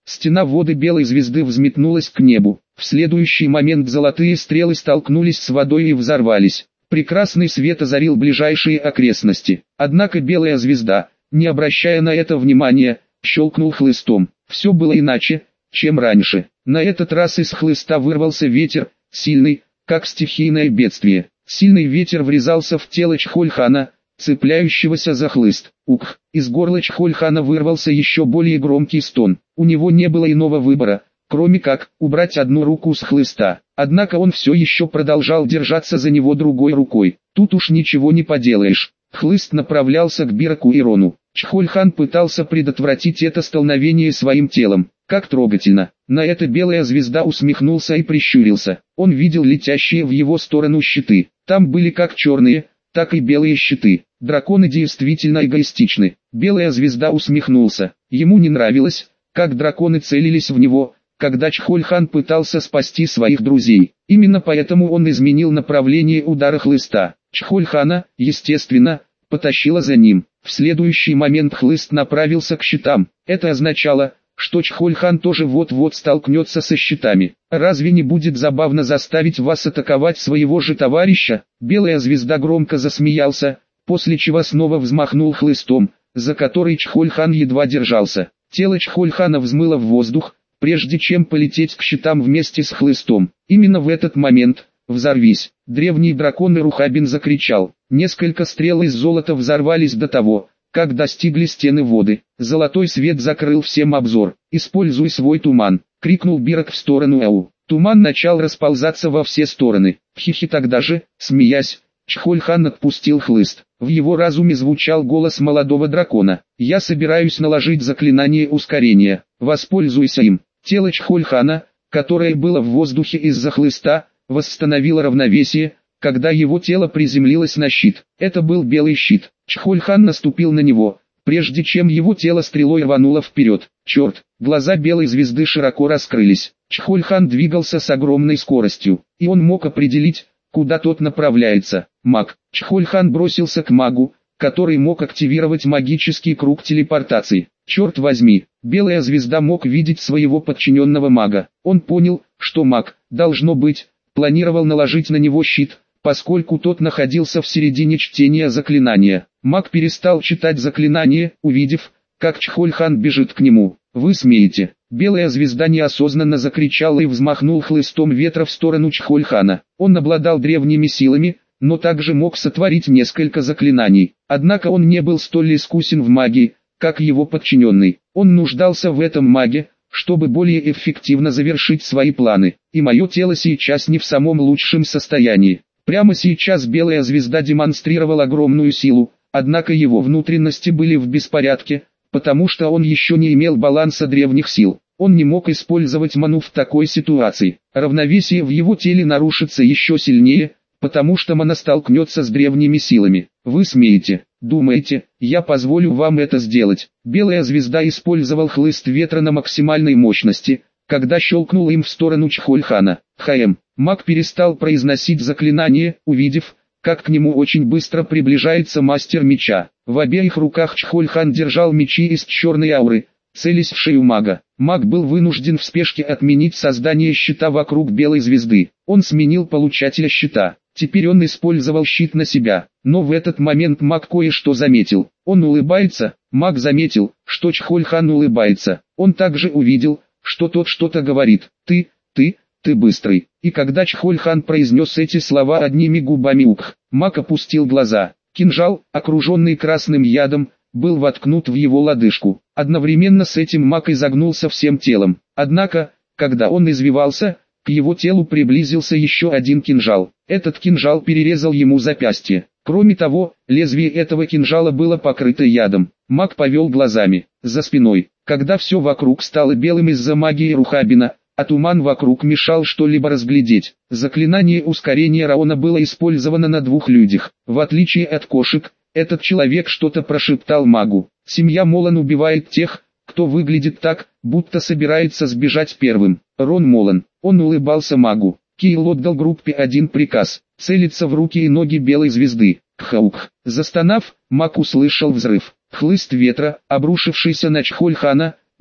Стена воды белой звезды взметнулась к небу. В следующий момент золотые стрелы столкнулись с водой и взорвались. Прекрасный свет озарил ближайшие окрестности. Однако белая звезда, не обращая на это внимания, щелкнул хлыстом. Все было иначе, чем раньше. На этот раз из хлыста вырвался ветер, сильный, как стихийное бедствие. Сильный ветер врезался в тело Чхольхана, цепляющегося за хлыст. Ух! Из горла Чхольхана вырвался еще более громкий стон. У него не было иного выбора, кроме как убрать одну руку с хлыста. Однако он все еще продолжал держаться за него другой рукой. Тут уж ничего не поделаешь. Хлыст направлялся к Бираку и Рону. Чхольхан пытался предотвратить это столкновение своим телом. Как трогательно. На это белая звезда усмехнулся и прищурился. Он видел летящие в его сторону щиты. Там были как черные, так и белые щиты. Драконы действительно эгоистичны. Белая звезда усмехнулся. Ему не нравилось, как драконы целились в него, когда Чхольхан пытался спасти своих друзей. Именно поэтому он изменил направление удара хлыста. Чхольхана, естественно, потащило за ним. В следующий момент хлыст направился к щитам. Это означало, что Чхольхан тоже вот-вот столкнется со щитами. Разве не будет забавно заставить вас атаковать своего же товарища? Белая звезда громко засмеялся, после чего снова взмахнул хлыстом, за который Чхольхан едва держался. Тело Чхольхана взмыло в воздух, прежде чем полететь к щитам вместе с хлыстом. Именно в этот момент «Взорвись!» Древний дракон Рухабин закричал. Несколько стрел из золота взорвались до того, как достигли стены воды. Золотой свет закрыл всем обзор. «Используй свой туман!» — крикнул Бирак в сторону Ау. Туман начал расползаться во все стороны. Хихи тогда же, смеясь, Чхольхан отпустил хлыст. В его разуме звучал голос молодого дракона. «Я собираюсь наложить заклинание ускорения. Воспользуйся им». Тело Чхольхана, которое было в воздухе из-за хлыста, восстановило равновесие, когда его тело приземлилось на щит. Это был белый щит. Чхольхан наступил на него, прежде чем его тело стрелой рвануло вперед. Черт! Глаза белой звезды широко раскрылись. Чхольхан двигался с огромной скоростью, и он мог определить, куда тот направляется. Маг. Чхольхан бросился к магу, который мог активировать магический круг телепортации. Черт возьми, белая звезда мог видеть своего подчиненного мага. Он понял, что маг, должно быть, планировал наложить на него щит, поскольку тот находился в середине чтения заклинания. Маг перестал читать заклинание, увидев, как Чхольхан бежит к нему. «Вы смеете!» Белая звезда неосознанно закричала и взмахнул хлыстом ветра в сторону Чхольхана. Он обладал древними силами, но также мог сотворить несколько заклинаний. Однако он не был столь искусен в магии, как его подчиненный. Он нуждался в этом маге, чтобы более эффективно завершить свои планы. И мое тело сейчас не в самом лучшем состоянии. Прямо сейчас белая звезда демонстрировала огромную силу, однако его внутренности были в беспорядке, потому что он еще не имел баланса древних сил. Он не мог использовать ману в такой ситуации. Равновесие в его теле нарушится еще сильнее, потому что мана столкнется с древними силами. Вы смеете, думаете, я позволю вам это сделать? Белая звезда использовал хлыст ветра на максимальной мощности, когда щелкнул им в сторону Чхольхана. Хаем. Маг перестал произносить заклинание, увидев, как к нему очень быстро приближается мастер меча. В обеих руках Чхольхан держал мечи из черной ауры, целясь в шею мага. Маг был вынужден в спешке отменить создание щита вокруг белой звезды. Он сменил получателя щита. Теперь он использовал щит на себя. Но в этот момент маг кое-что заметил. Он улыбается. Маг заметил, что Чхольхан улыбается. Он также увидел, что тот что-то говорит. «Ты, ты, ты быстрый». И когда Чхольхан произнес эти слова одними губами ух, маг опустил глаза. Кинжал, окруженный красным ядом, был воткнут в его лодыжку. Одновременно с этим маг изогнулся всем телом. Однако, когда он извивался, к его телу приблизился еще один кинжал. Этот кинжал перерезал ему запястье. Кроме того, лезвие этого кинжала было покрыто ядом. Маг повел глазами. За спиной, когда все вокруг стало белым из-за магии Рухабина, а туман вокруг мешал что-либо разглядеть. Заклинание ускорения Раона было использовано на двух людях. В отличие от кошек, этот человек что-то прошептал магу. Семья Молан убивает тех, кто выглядит так, будто собирается сбежать первым. Рон Молан. Он улыбался магу. Кийл отдал группе один приказ – целиться в руки и ноги белой звезды. Кхаук. Застонав, маг услышал взрыв. Хлыст ветра, обрушившийся на Чхольхана,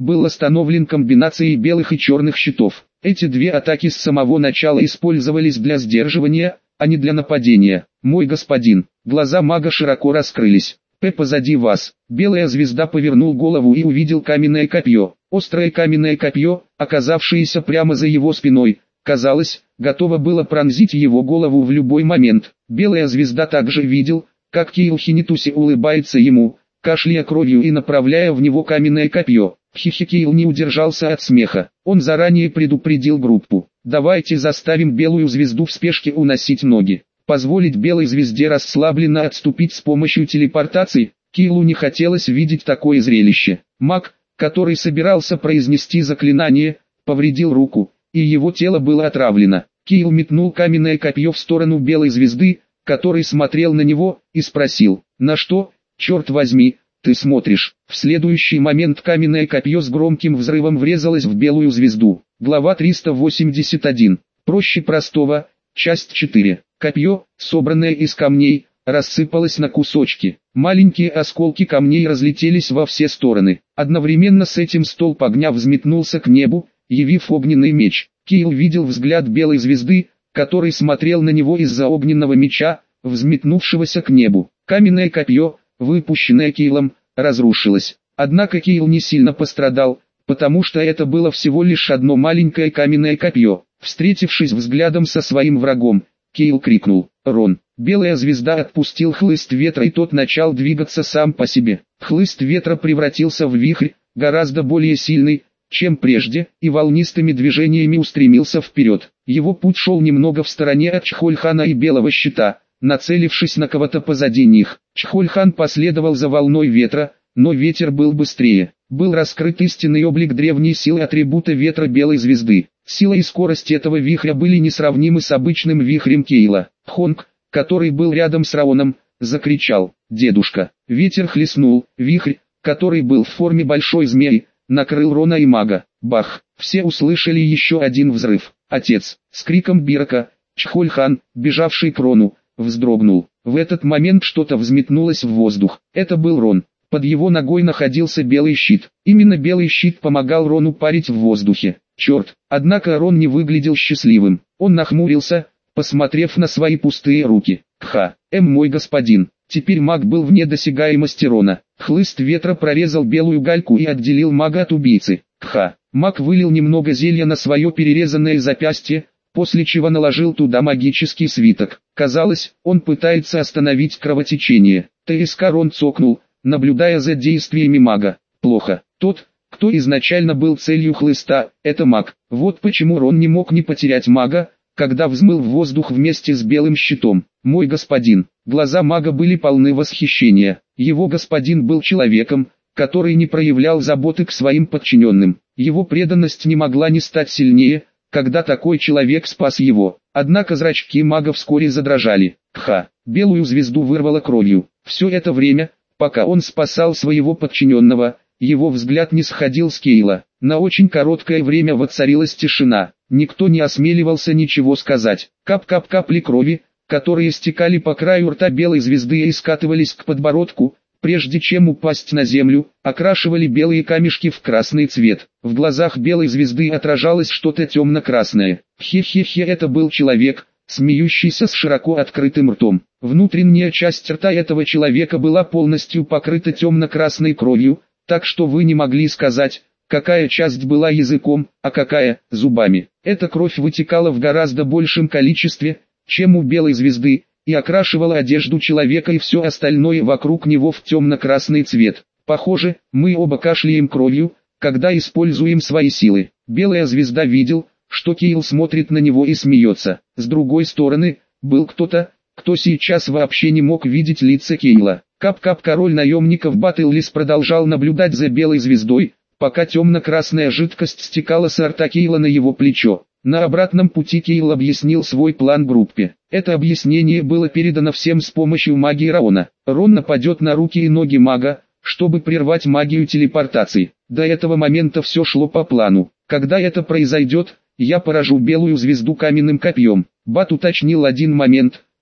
был остановлен комбинацией белых и черных щитов. Эти две атаки с самого начала использовались для сдерживания, а не для нападения. «Мой господин». Глаза мага широко раскрылись. «П позади вас». Белая звезда повернул голову и увидел каменное копье. Острое каменное копье, оказавшееся прямо за его спиной, казалось, готово было пронзить его голову в любой момент. Белая звезда также видел, как Кейл Хинитуси улыбается ему, кашляя кровью и направляя в него каменное копье. Хихи Кейл не удержался от смеха. Он заранее предупредил группу. «Давайте заставим белую звезду в спешке уносить ноги». Позволить белой звезде расслабленно отступить с помощью телепортации, Кейлу не хотелось видеть такое зрелище. Маг, который собирался произнести заклинание, повредил руку, и его тело было отравлено. Кейл метнул каменное копье в сторону белой звезды, который смотрел на него, и спросил: «На что, черт возьми, ты смотришь?» В следующий момент каменное копье с громким взрывом врезалось в белую звезду. Глава триста восемьдесят один. Проще простого. Часть четыре. Копье, собранное из камней, рассыпалось на кусочки. Маленькие осколки камней разлетелись во все стороны. Одновременно с этим столб огня взметнулся к небу, явив огненный меч. Кейл видел взгляд белой звезды, который смотрел на него из-за огненного меча, взметнувшегося к небу. Каменное копье, выпущенное Кейлом, разрушилось. Однако Кейл не сильно пострадал, потому что это было всего лишь одно маленькое каменное копье. Встретившись взглядом со своим врагом, Кейл крикнул: «Рон!». Белая звезда отпустил хлыст ветра, и тот начал двигаться сам по себе. Хлыст ветра превратился в вихрь, гораздо более сильный, чем прежде, и волнистыми движениями устремился вперед. Его путь шел немного в стороне от Чхольхана и Белого Щита, нацелившись на кого-то позади них. Чхольхан последовал за волной ветра, но ветер был быстрее. Был раскрыт истинный облик древней силы атрибута ветра Белой Звезды. Сила и скорость этого вихря были несравнимы с обычным вихрем Кейла. Хонг, который был рядом с Раоном, закричал: «Дедушка!». Ветер хлестнул, вихрь, который был в форме большой змеи, накрыл Рона и мага. Бах! Все услышали еще один взрыв. Отец! С криком Бирака, Чхольхан, бежавший к Рону, вздрогнул. В этот момент что-то взметнулось в воздух. Это был Рон. Под его ногой находился белый щит. Именно белый щит помогал Рону парить в воздухе. Черт! Однако Рон не выглядел счастливым. Он нахмурился, посмотрев на свои пустые руки. «Кха, эм мой господин». Теперь маг был вне досягаемости Рона. Хлыст ветра прорезал белую гальку и отделил мага от убийцы. Кха. Маг вылил немного зелья на свое перерезанное запястье, после чего наложил туда магический свиток. Казалось, он пытается остановить кровотечение. ТСК Рон цокнул, наблюдая за действиями мага. Плохо. Тот, кто изначально был целью хлыста, это маг. Вот почему Рон не мог не потерять мага, когда взмыл в воздух вместе с белым щитом. «Мой господин». Глаза мага были полны восхищения. Его господин был человеком, который не проявлял заботы к своим подчиненным. Его преданность не могла не стать сильнее, когда такой человек спас его. Однако зрачки мага вскоре задрожали. Кха. Белую звезду вырвало кровью. Все это время, пока он спасал своего подчиненного, его взгляд не сходил с Кейла. На очень короткое время воцарилась тишина. Никто не осмеливался ничего сказать. Кап-кап капли крови, которые стекали по краю рта белой звезды и скатывались к подбородку, прежде чем упасть на землю, окрашивали белые камешки в красный цвет. В глазах белой звезды отражалось что-то темно-красное. Хе-хе-хе, это был человек, смеющийся с широко открытым ртом. Внутренняя часть рта этого человека была полностью покрыта темно-красной кровью, так что вы не могли сказать, какая часть была языком, а какая – зубами. Эта кровь вытекала в гораздо большем количестве, чем у белой звезды, и окрашивала одежду человека и все остальное вокруг него в темно-красный цвет. Похоже, мы оба кашляем кровью, когда используем свои силы. Белая звезда видел, что Кейл смотрит на него и смеется. С другой стороны, был кто-то, кто сейчас вообще не мог видеть лица Кейла. Кап-кап король наемников Баттллис продолжал наблюдать за белой звездой, пока темно-красная жидкость стекала с рта Кейла на его плечо. На обратном пути Кейл объяснил свой план группе. Это объяснение было передано всем с помощью магии Раона. Рон нападет на руки и ноги мага, чтобы прервать магию телепортации. До этого момента все шло по плану. Когда это произойдет, я поражу белую звезду каменным копьем. Бат уточнил один момент,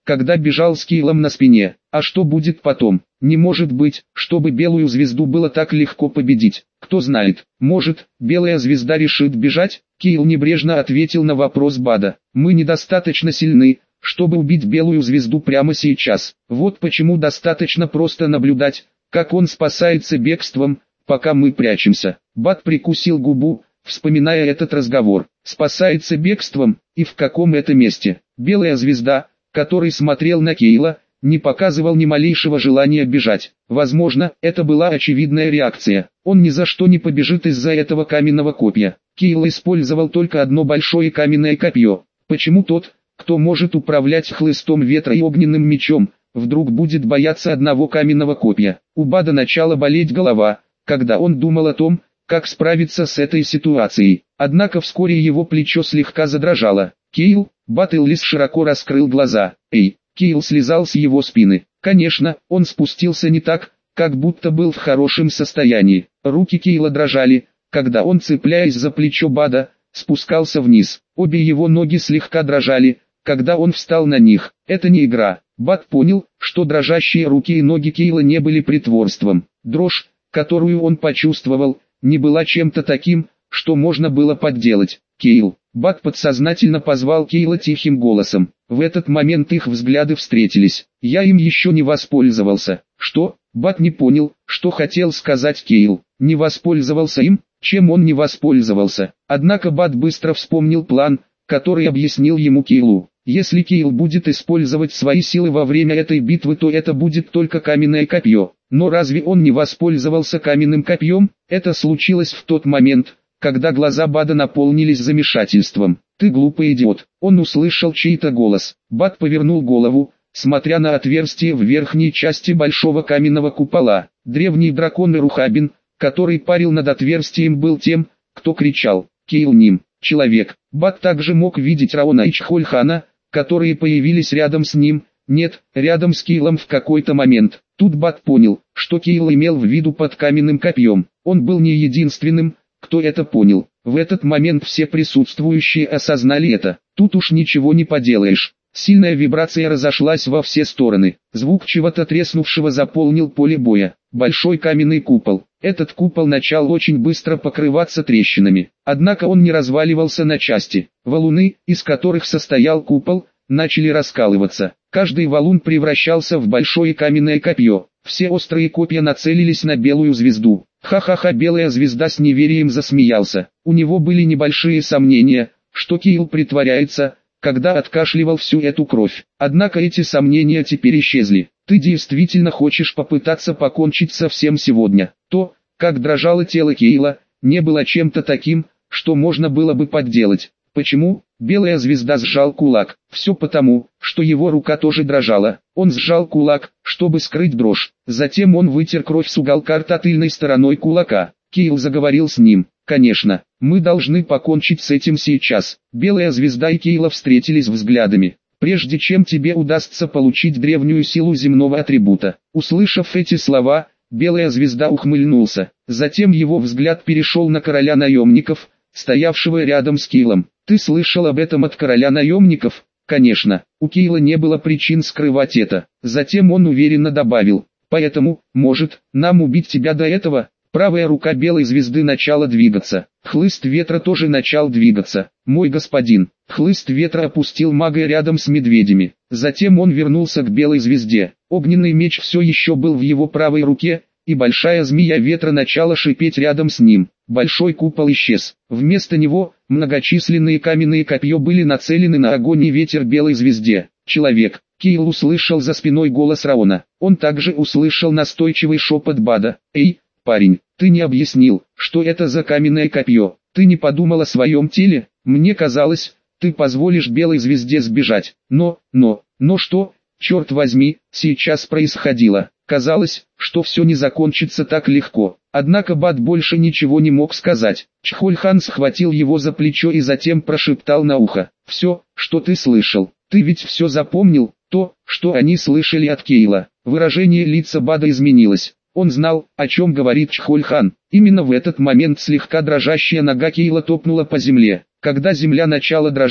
когда бежал с Кейлом на спине. А что будет потом? Не может быть, чтобы белую звезду было так легко победить. Кто знает, может, белая звезда решит бежать? Кейл небрежно ответил на вопрос Бада. Мы недостаточно сильны, чтобы убить белую звезду прямо сейчас. Вот почему достаточно просто наблюдать, как он спасается бегством, пока мы прячемся. Бад прикусил губу, вспоминая этот разговор. Спасается бегством, и в каком это месте? Белая звезда, который смотрел на Кейла, не показывал ни малейшего желания бежать. Возможно, это была очевидная реакция. Он ни за что не побежит из-за этого каменного копья. Кейл использовал только одно большое каменное копье. Почему тот, кто может управлять хлыстом ветра и огненным мечом, вдруг будет бояться одного каменного копья? У Бада начала болеть голова, когда он думал о том, как справиться с этой ситуацией. Однако вскоре его плечо слегка задрожало. Кейл, Бад Эллис широко раскрыл глаза. Эй! Кейл слезал с его спины. Конечно, он спустился не так, как будто был в хорошем состоянии. Руки Кейла дрожали, когда он, цепляясь за плечо Бада, спускался вниз. Обе его ноги слегка дрожали, когда он встал на них. Это не игра. Бад понял, что дрожащие руки и ноги Кейла не были притворством. Дрожь, которую он почувствовал, не была чем-то таким, что можно было подделать. Кейл. Бад подсознательно позвал Кейла тихим голосом. В этот момент их взгляды встретились. Я им еще не воспользовался. Что? Бад не понял, что хотел сказать Кейл. Не воспользовался им? Чем он не воспользовался? Однако Бад быстро вспомнил план, который объяснил ему Кейлу. Если Кейл будет использовать свои силы во время этой битвы, то это будет только каменное копье. Но разве он не воспользовался каменным копьем? Это случилось в тот момент, когда глаза Бада наполнились замешательством. «Ты глупый идиот!» Он услышал чей-то голос. Бад повернул голову, смотря на отверстие в верхней части большого каменного купола. Древний дракон Рухабин, который парил над отверстием, был тем, кто кричал «Кейл Ним, человек!». Бад также мог видеть Раона и Чхольхана, которые появились рядом с ним, нет, рядом с Кейлом в какой-то момент. Тут Бад понял, что Кейл имел в виду под каменным копьем. Он был не единственным, кто это понял. В этот момент все присутствующие осознали это. Тут уж ничего не поделаешь. Сильная вибрация разошлась во все стороны. Звук чего-то треснувшего заполнил поле боя. Большой каменный купол. Этот купол начал очень быстро покрываться трещинами. Однако он не разваливался на части. Валуны, из которых состоял купол, начали раскалываться. Каждый валун превращался в большое каменное копье. Все острые копья нацелились на белую звезду. Ха-ха-ха, белая звезда с неверием засмеялся. У него были небольшие сомнения, что Кейл притворяется, когда откашливал всю эту кровь. Однако эти сомнения теперь исчезли. Ты действительно хочешь попытаться покончить со всем сегодня? То, как дрожало тело Кейла, не было чем-то таким, что можно было бы подделать. Почему? Белая звезда сжал кулак. Все потому, что его рука тоже дрожала. Он сжал кулак, чтобы скрыть дрожь. Затем он вытер кровь с уголка рта тыльной стороной кулака. Кейл заговорил с ним. Конечно, мы должны покончить с этим сейчас. Белая звезда и Кейла встретились взглядами. Прежде чем тебе удастся получить древнюю силу земного атрибута. Услышав эти слова, белая звезда ухмыльнулся. Затем его взгляд перешел на короля наемников, стоявшего рядом с Кейлом. Ты слышал об этом от короля наемников? Конечно, у Кейла не было причин скрывать это. Затем он уверенно добавил, поэтому, может, нам убить тебя до этого? Правая рука белой звезды начала двигаться. Хлыст ветра тоже начал двигаться. Мой господин. Хлыст ветра опустил мага рядом с медведями. Затем он вернулся к белой звезде. Огненный меч все еще был в его правой руке, и большая змея ветра начала шипеть рядом с ним. Большой купол исчез. Вместо него, многочисленные каменные копья были нацелены на огонь и ветер белой звезде. Человек. Кейл услышал за спиной голос Раона. Он также услышал настойчивый шепот Бада. Эй, парень, ты не объяснил, что это за каменное копье. Ты не подумал о своем теле? Мне казалось, ты позволишь белой звезде сбежать. Но, но, но что, черт возьми, сейчас происходило? Казалось, что все не закончится так легко. Однако Бад больше ничего не мог сказать. Чхольхан схватил его за плечо и затем прошептал на ухо. «Все, что ты слышал, ты ведь все запомнил, то, что они слышали от Кейла». Выражение лица Бада изменилось. Он знал, о чем говорит Чхольхан. Именно в этот момент слегка дрожащая нога Кейла топнула по земле. Когда земля начала дрожать,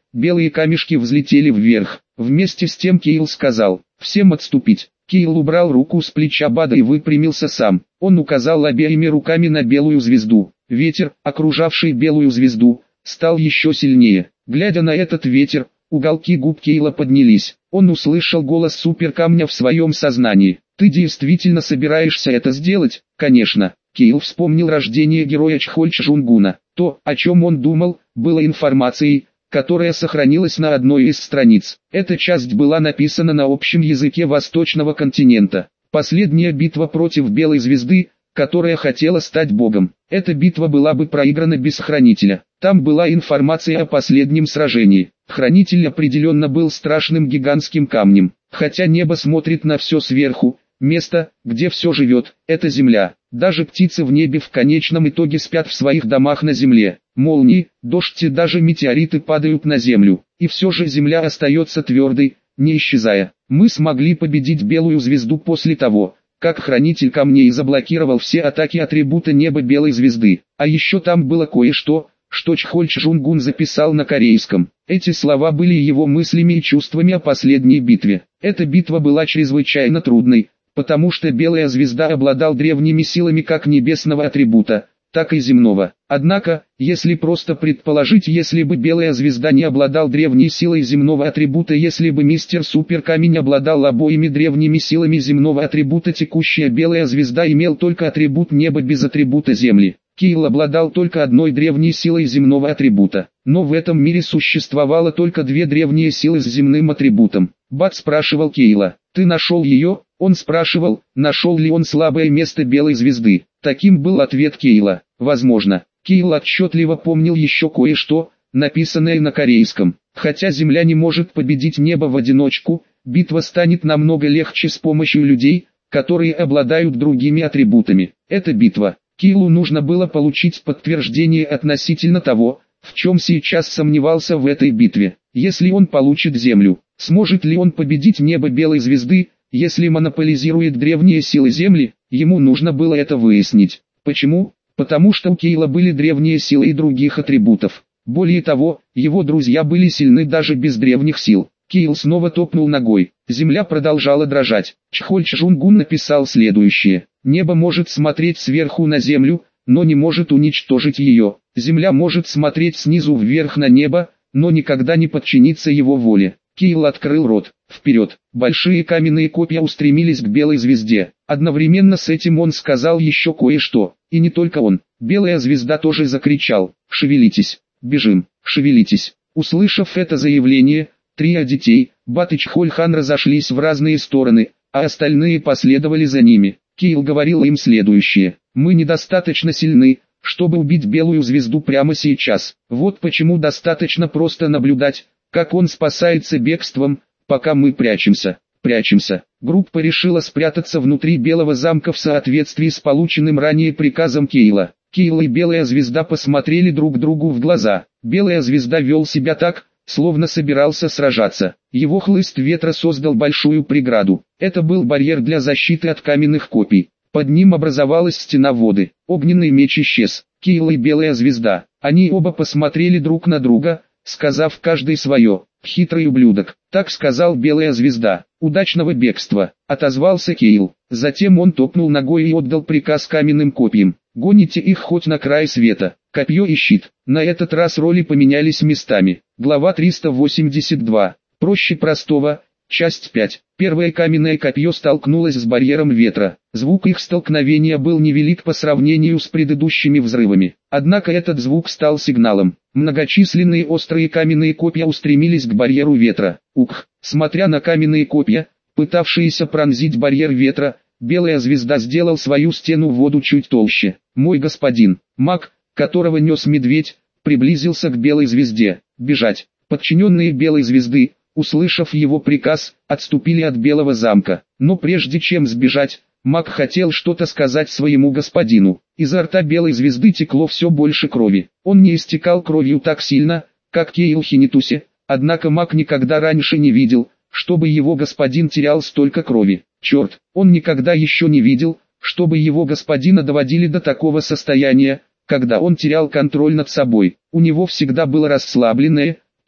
белые камешки взлетели вверх. Вместе с тем Кейл сказал: «Всем отступить». Кейл убрал руку с плеча Бада и выпрямился сам. Он указал обеими руками на белую звезду. Ветер, окружавший белую звезду, стал еще сильнее. Глядя на этот ветер, уголки губ Кейла поднялись. Он услышал голос суперкамня в своем сознании. «Ты действительно собираешься это сделать?» «Конечно». Кейл вспомнил рождение героя Чхольчжунгуна. То, о чем он думал, было информацией, которая сохранилась на одной из страниц. Эта часть была написана на общем языке Восточного континента. Последняя битва против Белой Звезды, которая хотела стать богом. Эта битва была бы проиграна без Хранителя. Там была информация о последнем сражении. Хранитель определенно был страшным гигантским камнем. Хотя небо смотрит на все сверху, место, где все живет, это земля. Даже птицы в небе в конечном итоге спят в своих домах на земле. Молнии, дождь и даже метеориты падают на землю. И все же земля остается твердой, не исчезая. Мы смогли победить Белую Звезду после того, как Хранитель Камней заблокировал все атаки атрибута неба Белой Звезды. А еще там было кое-что, что Чхольчжунгун записал на корейском. Эти слова были его мыслями и чувствами о последней битве. Эта битва была чрезвычайно трудной, потому что Белая Звезда обладал древними силами как небесного атрибута, так и земного. Однако, если просто предположить, если бы Белая Звезда не обладал древней силой земного атрибута, если бы мистер Суперкамень обладал обоими древними силами земного атрибута, текущая Белая Звезда имел только атрибут неба без атрибута земли. Кейл обладал только одной древней силой земного атрибута. Но в этом мире существовало только две древние силы с земным атрибутом. Бат спрашивал Кейла: «Ты нашел ее?» Он спрашивал, нашел ли он слабое место Белой Звезды. Таким был ответ Кейла: «Возможно». Кейл отчетливо помнил еще кое-что, написанное на корейском. Хотя Земля не может победить небо в одиночку, битва станет намного легче с помощью людей, которые обладают другими атрибутами. Эта битва. Кейлу нужно было получить подтверждение относительно того, в чем сейчас сомневался в этой битве. Если он получит Землю, сможет ли он победить небо Белой Звезды? Если монополизирует древние силы Земли, ему нужно было это выяснить. Почему? Потому что у Кейла были древние силы и других атрибутов. Более того, его друзья были сильны даже без древних сил. Кейл снова топнул ногой. Земля продолжала дрожать. Чхольчжунгун написал следующее: «Небо может смотреть сверху на Землю, но не может уничтожить ее. Земля может смотреть снизу вверх на небо, но никогда не подчиниться его воле». Кейл открыл рот. Вперед. Большие каменные копья устремились к Белой Звезде. Одновременно с этим он сказал еще кое-что. И не только он. Белая Звезда тоже закричал: «Шевелитесь! Бежим! Шевелитесь!» Услышав это заявление, трио детей, Бат и Чхольхан, разошлись в разные стороны, а остальные последовали за ними. Кейл говорил им следующее: «Мы недостаточно сильны, чтобы убить Белую Звезду прямо сейчас. Вот почему достаточно просто наблюдать, как он спасается бегством, пока мы прячемся. Прячемся». Группа решила спрятаться внутри Белого замка в соответствии с полученным ранее приказом Кейла. Кейл и Белая Звезда посмотрели друг другу в глаза. Белая Звезда вел себя так, словно собирался сражаться. Его хлыст ветра создал большую преграду. Это был барьер для защиты от каменных копий. Под ним образовалась стена воды. Огненный меч исчез. Кейл и Белая Звезда. Они оба посмотрели друг на друга, сказав каждый свое: «Хитрый ублюдок». Так сказал Белая Звезда. «Удачного бегства», отозвался Кейл. Затем он топнул ногой и отдал приказ каменным копьям: «Гоните их хоть на край света». Копье и щит. На этот раз роли поменялись местами. Глава триста восемьдесят два. Проще простого. Часть пять. Первое каменное копье столкнулось с барьером ветра. Звук их столкновения был невелик по сравнению с предыдущими взрывами. Однако этот звук стал сигналом. Многочисленные острые каменные копья устремились к барьеру ветра. Ух! Смотря на каменные копья, пытавшиеся пронзить барьер ветра, Белая Звезда сделал свою стену в воду чуть толще. «Мой господин». Маг, которого нес медведь, приблизился к Белой Звезде. «Бежать». Подчиненные Белой Звезды, услышав его приказ, отступили от Белого замка. Но прежде чем сбежать, маг хотел что-то сказать своему господину. Изо рта Белой Звезды текло все больше крови. Он не истекал кровью так сильно, как Кейл Хинитусе, однако маг никогда раньше не видел, чтобы его господин терял столько крови. Черт, он никогда еще не видел, чтобы его господина доводили до такого состояния, когда он терял контроль над собой. У него всегда было расслабленное,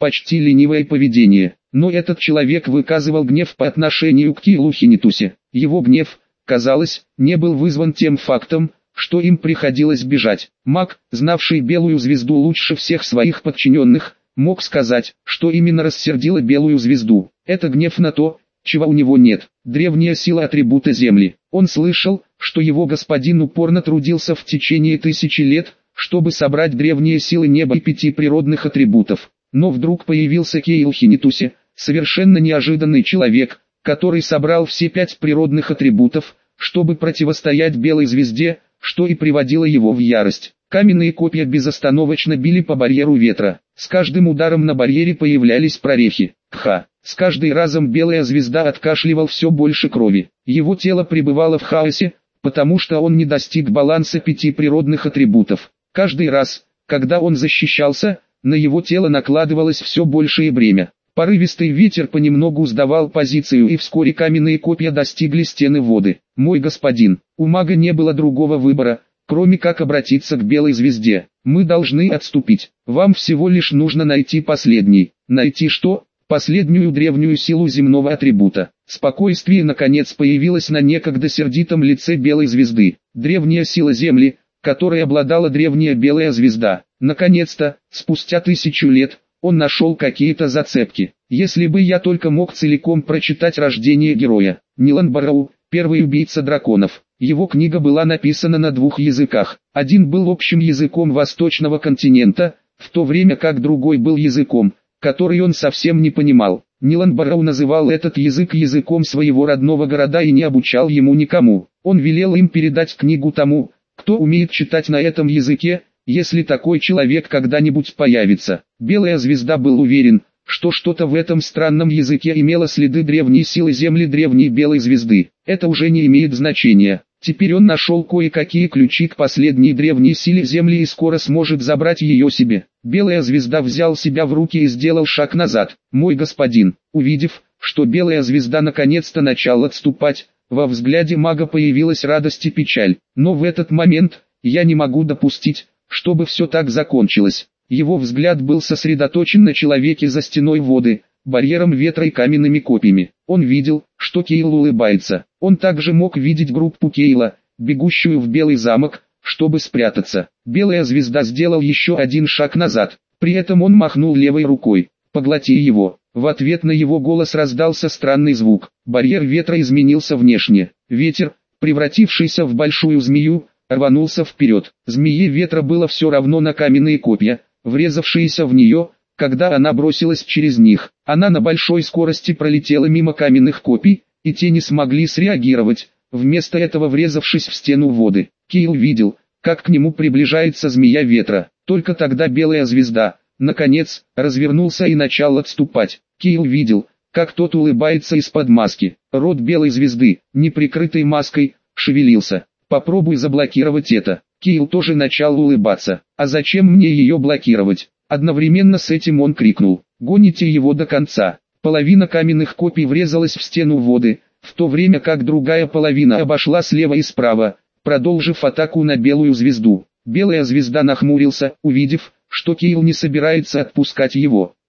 почти ленивое поведение. Но этот человек выказывал гнев по отношению к Киилу Хинитусе. Его гнев, казалось, не был вызван тем фактом, что им приходилось бежать. Маг, знавший Белую Звезду лучше всех своих подчиненных, мог сказать, что именно рассердило Белую Звезду. Это гнев на то, чего у него нет. Древняя сила атрибута Земли. Он слышал, что его господин упорно трудился в течение тысячи лет, чтобы собрать древние силы неба и пяти природных атрибутов. Но вдруг появился Киил Хинитусе, совершенно неожиданный человек, который собрал все пять природных атрибутов, чтобы противостоять Белой Звезде, что и приводило его в ярость. Каменные копья безостановочно били по барьеру ветра. С каждым ударом на барьере появлялись прорехи. Ха! С каждым разом Белая Звезда откашливал все больше крови. Его тело пребывало в хаосе, потому что он не достиг баланса пяти природных атрибутов. Каждый раз, когда он защищался, на его тело накладывалось все большее бремя. Порывистый ветер понемногу сдавал позицию, и вскоре каменные копья достигли стены воды. «Мой господин, у мага не было другого выбора, кроме как обратиться к Белой Звезде. Мы должны отступить. Вам всего лишь нужно найти последний». Найти что? Последнюю древнюю силу земного атрибута. Спокойствие наконец появилось на некогда сердитом лице Белой Звезды. Древняя сила Земли, которой обладала древняя Белая Звезда. Наконец-то, спустя тысячу лет, он нашел какие-то зацепки. Если бы я только мог целиком прочитать рождение героя. Нилан Барроу, первый убийца драконов. Его книга была написана на двух языках. Один был общим языком восточного континента, в то время как другой был языком, который он совсем не понимал. Нилан Барроу называл этот язык языком своего родного города и не обучал ему никому. Он велел им передать книгу тому, кто умеет читать на этом языке, если такой человек когда-нибудь появится. Белая Звезда был уверен, что что-то в этом странном языке имело следы древней силы Земли, древней Белой Звезды. Это уже не имеет значения. Теперь он нашел кое-какие ключи к последней древней силе Земли и скоро сможет забрать ее себе. Белая Звезда взял себя в руки и сделал шаг назад. «Мой господин», увидев, что Белая Звезда наконец-то начала отступать, во взгляде мага появилась радость и печаль. Но в этот момент, я не могу допустить, чтобы все так закончилось. Его взгляд был сосредоточен на человеке за стеной воды, барьером ветра и каменными копьями. Он видел, что Кейл улыбается. Он также мог видеть группу Кейла, бегущую в Белый замок, чтобы спрятаться. Белая Звезда сделал еще один шаг назад. При этом он махнул левой рукой. «Поглоти его». В ответ на его голос раздался странный звук. Барьер ветра изменился внешне. Ветер, превратившийся в большую змею, рванулся вперед. Змее ветра было все равно на каменные копья, врезавшиеся в нее, когда она бросилась через них. Она на большой скорости пролетела мимо каменных копий, и те не смогли среагировать, вместо этого врезавшись в стену воды. Кейл видел, как к нему приближается змея ветра. Только тогда Белая Звезда, наконец, развернулся и начал отступать. Кейл видел, как тот улыбается из-под маски. Рот Белой Звезды, не прикрытой маской, шевелился. «Попробуй заблокировать это». Кейл тоже начал улыбаться. «А зачем мне ее блокировать?» Одновременно с этим он крикнул: «Гоните его до конца!» Половина каменных копий врезалась в стену воды, в то время как другая половина обошла слева и справа, продолжив атаку на Белую Звезду. Белая Звезда нахмурился, увидев, что Кейл не собирается отпускать его.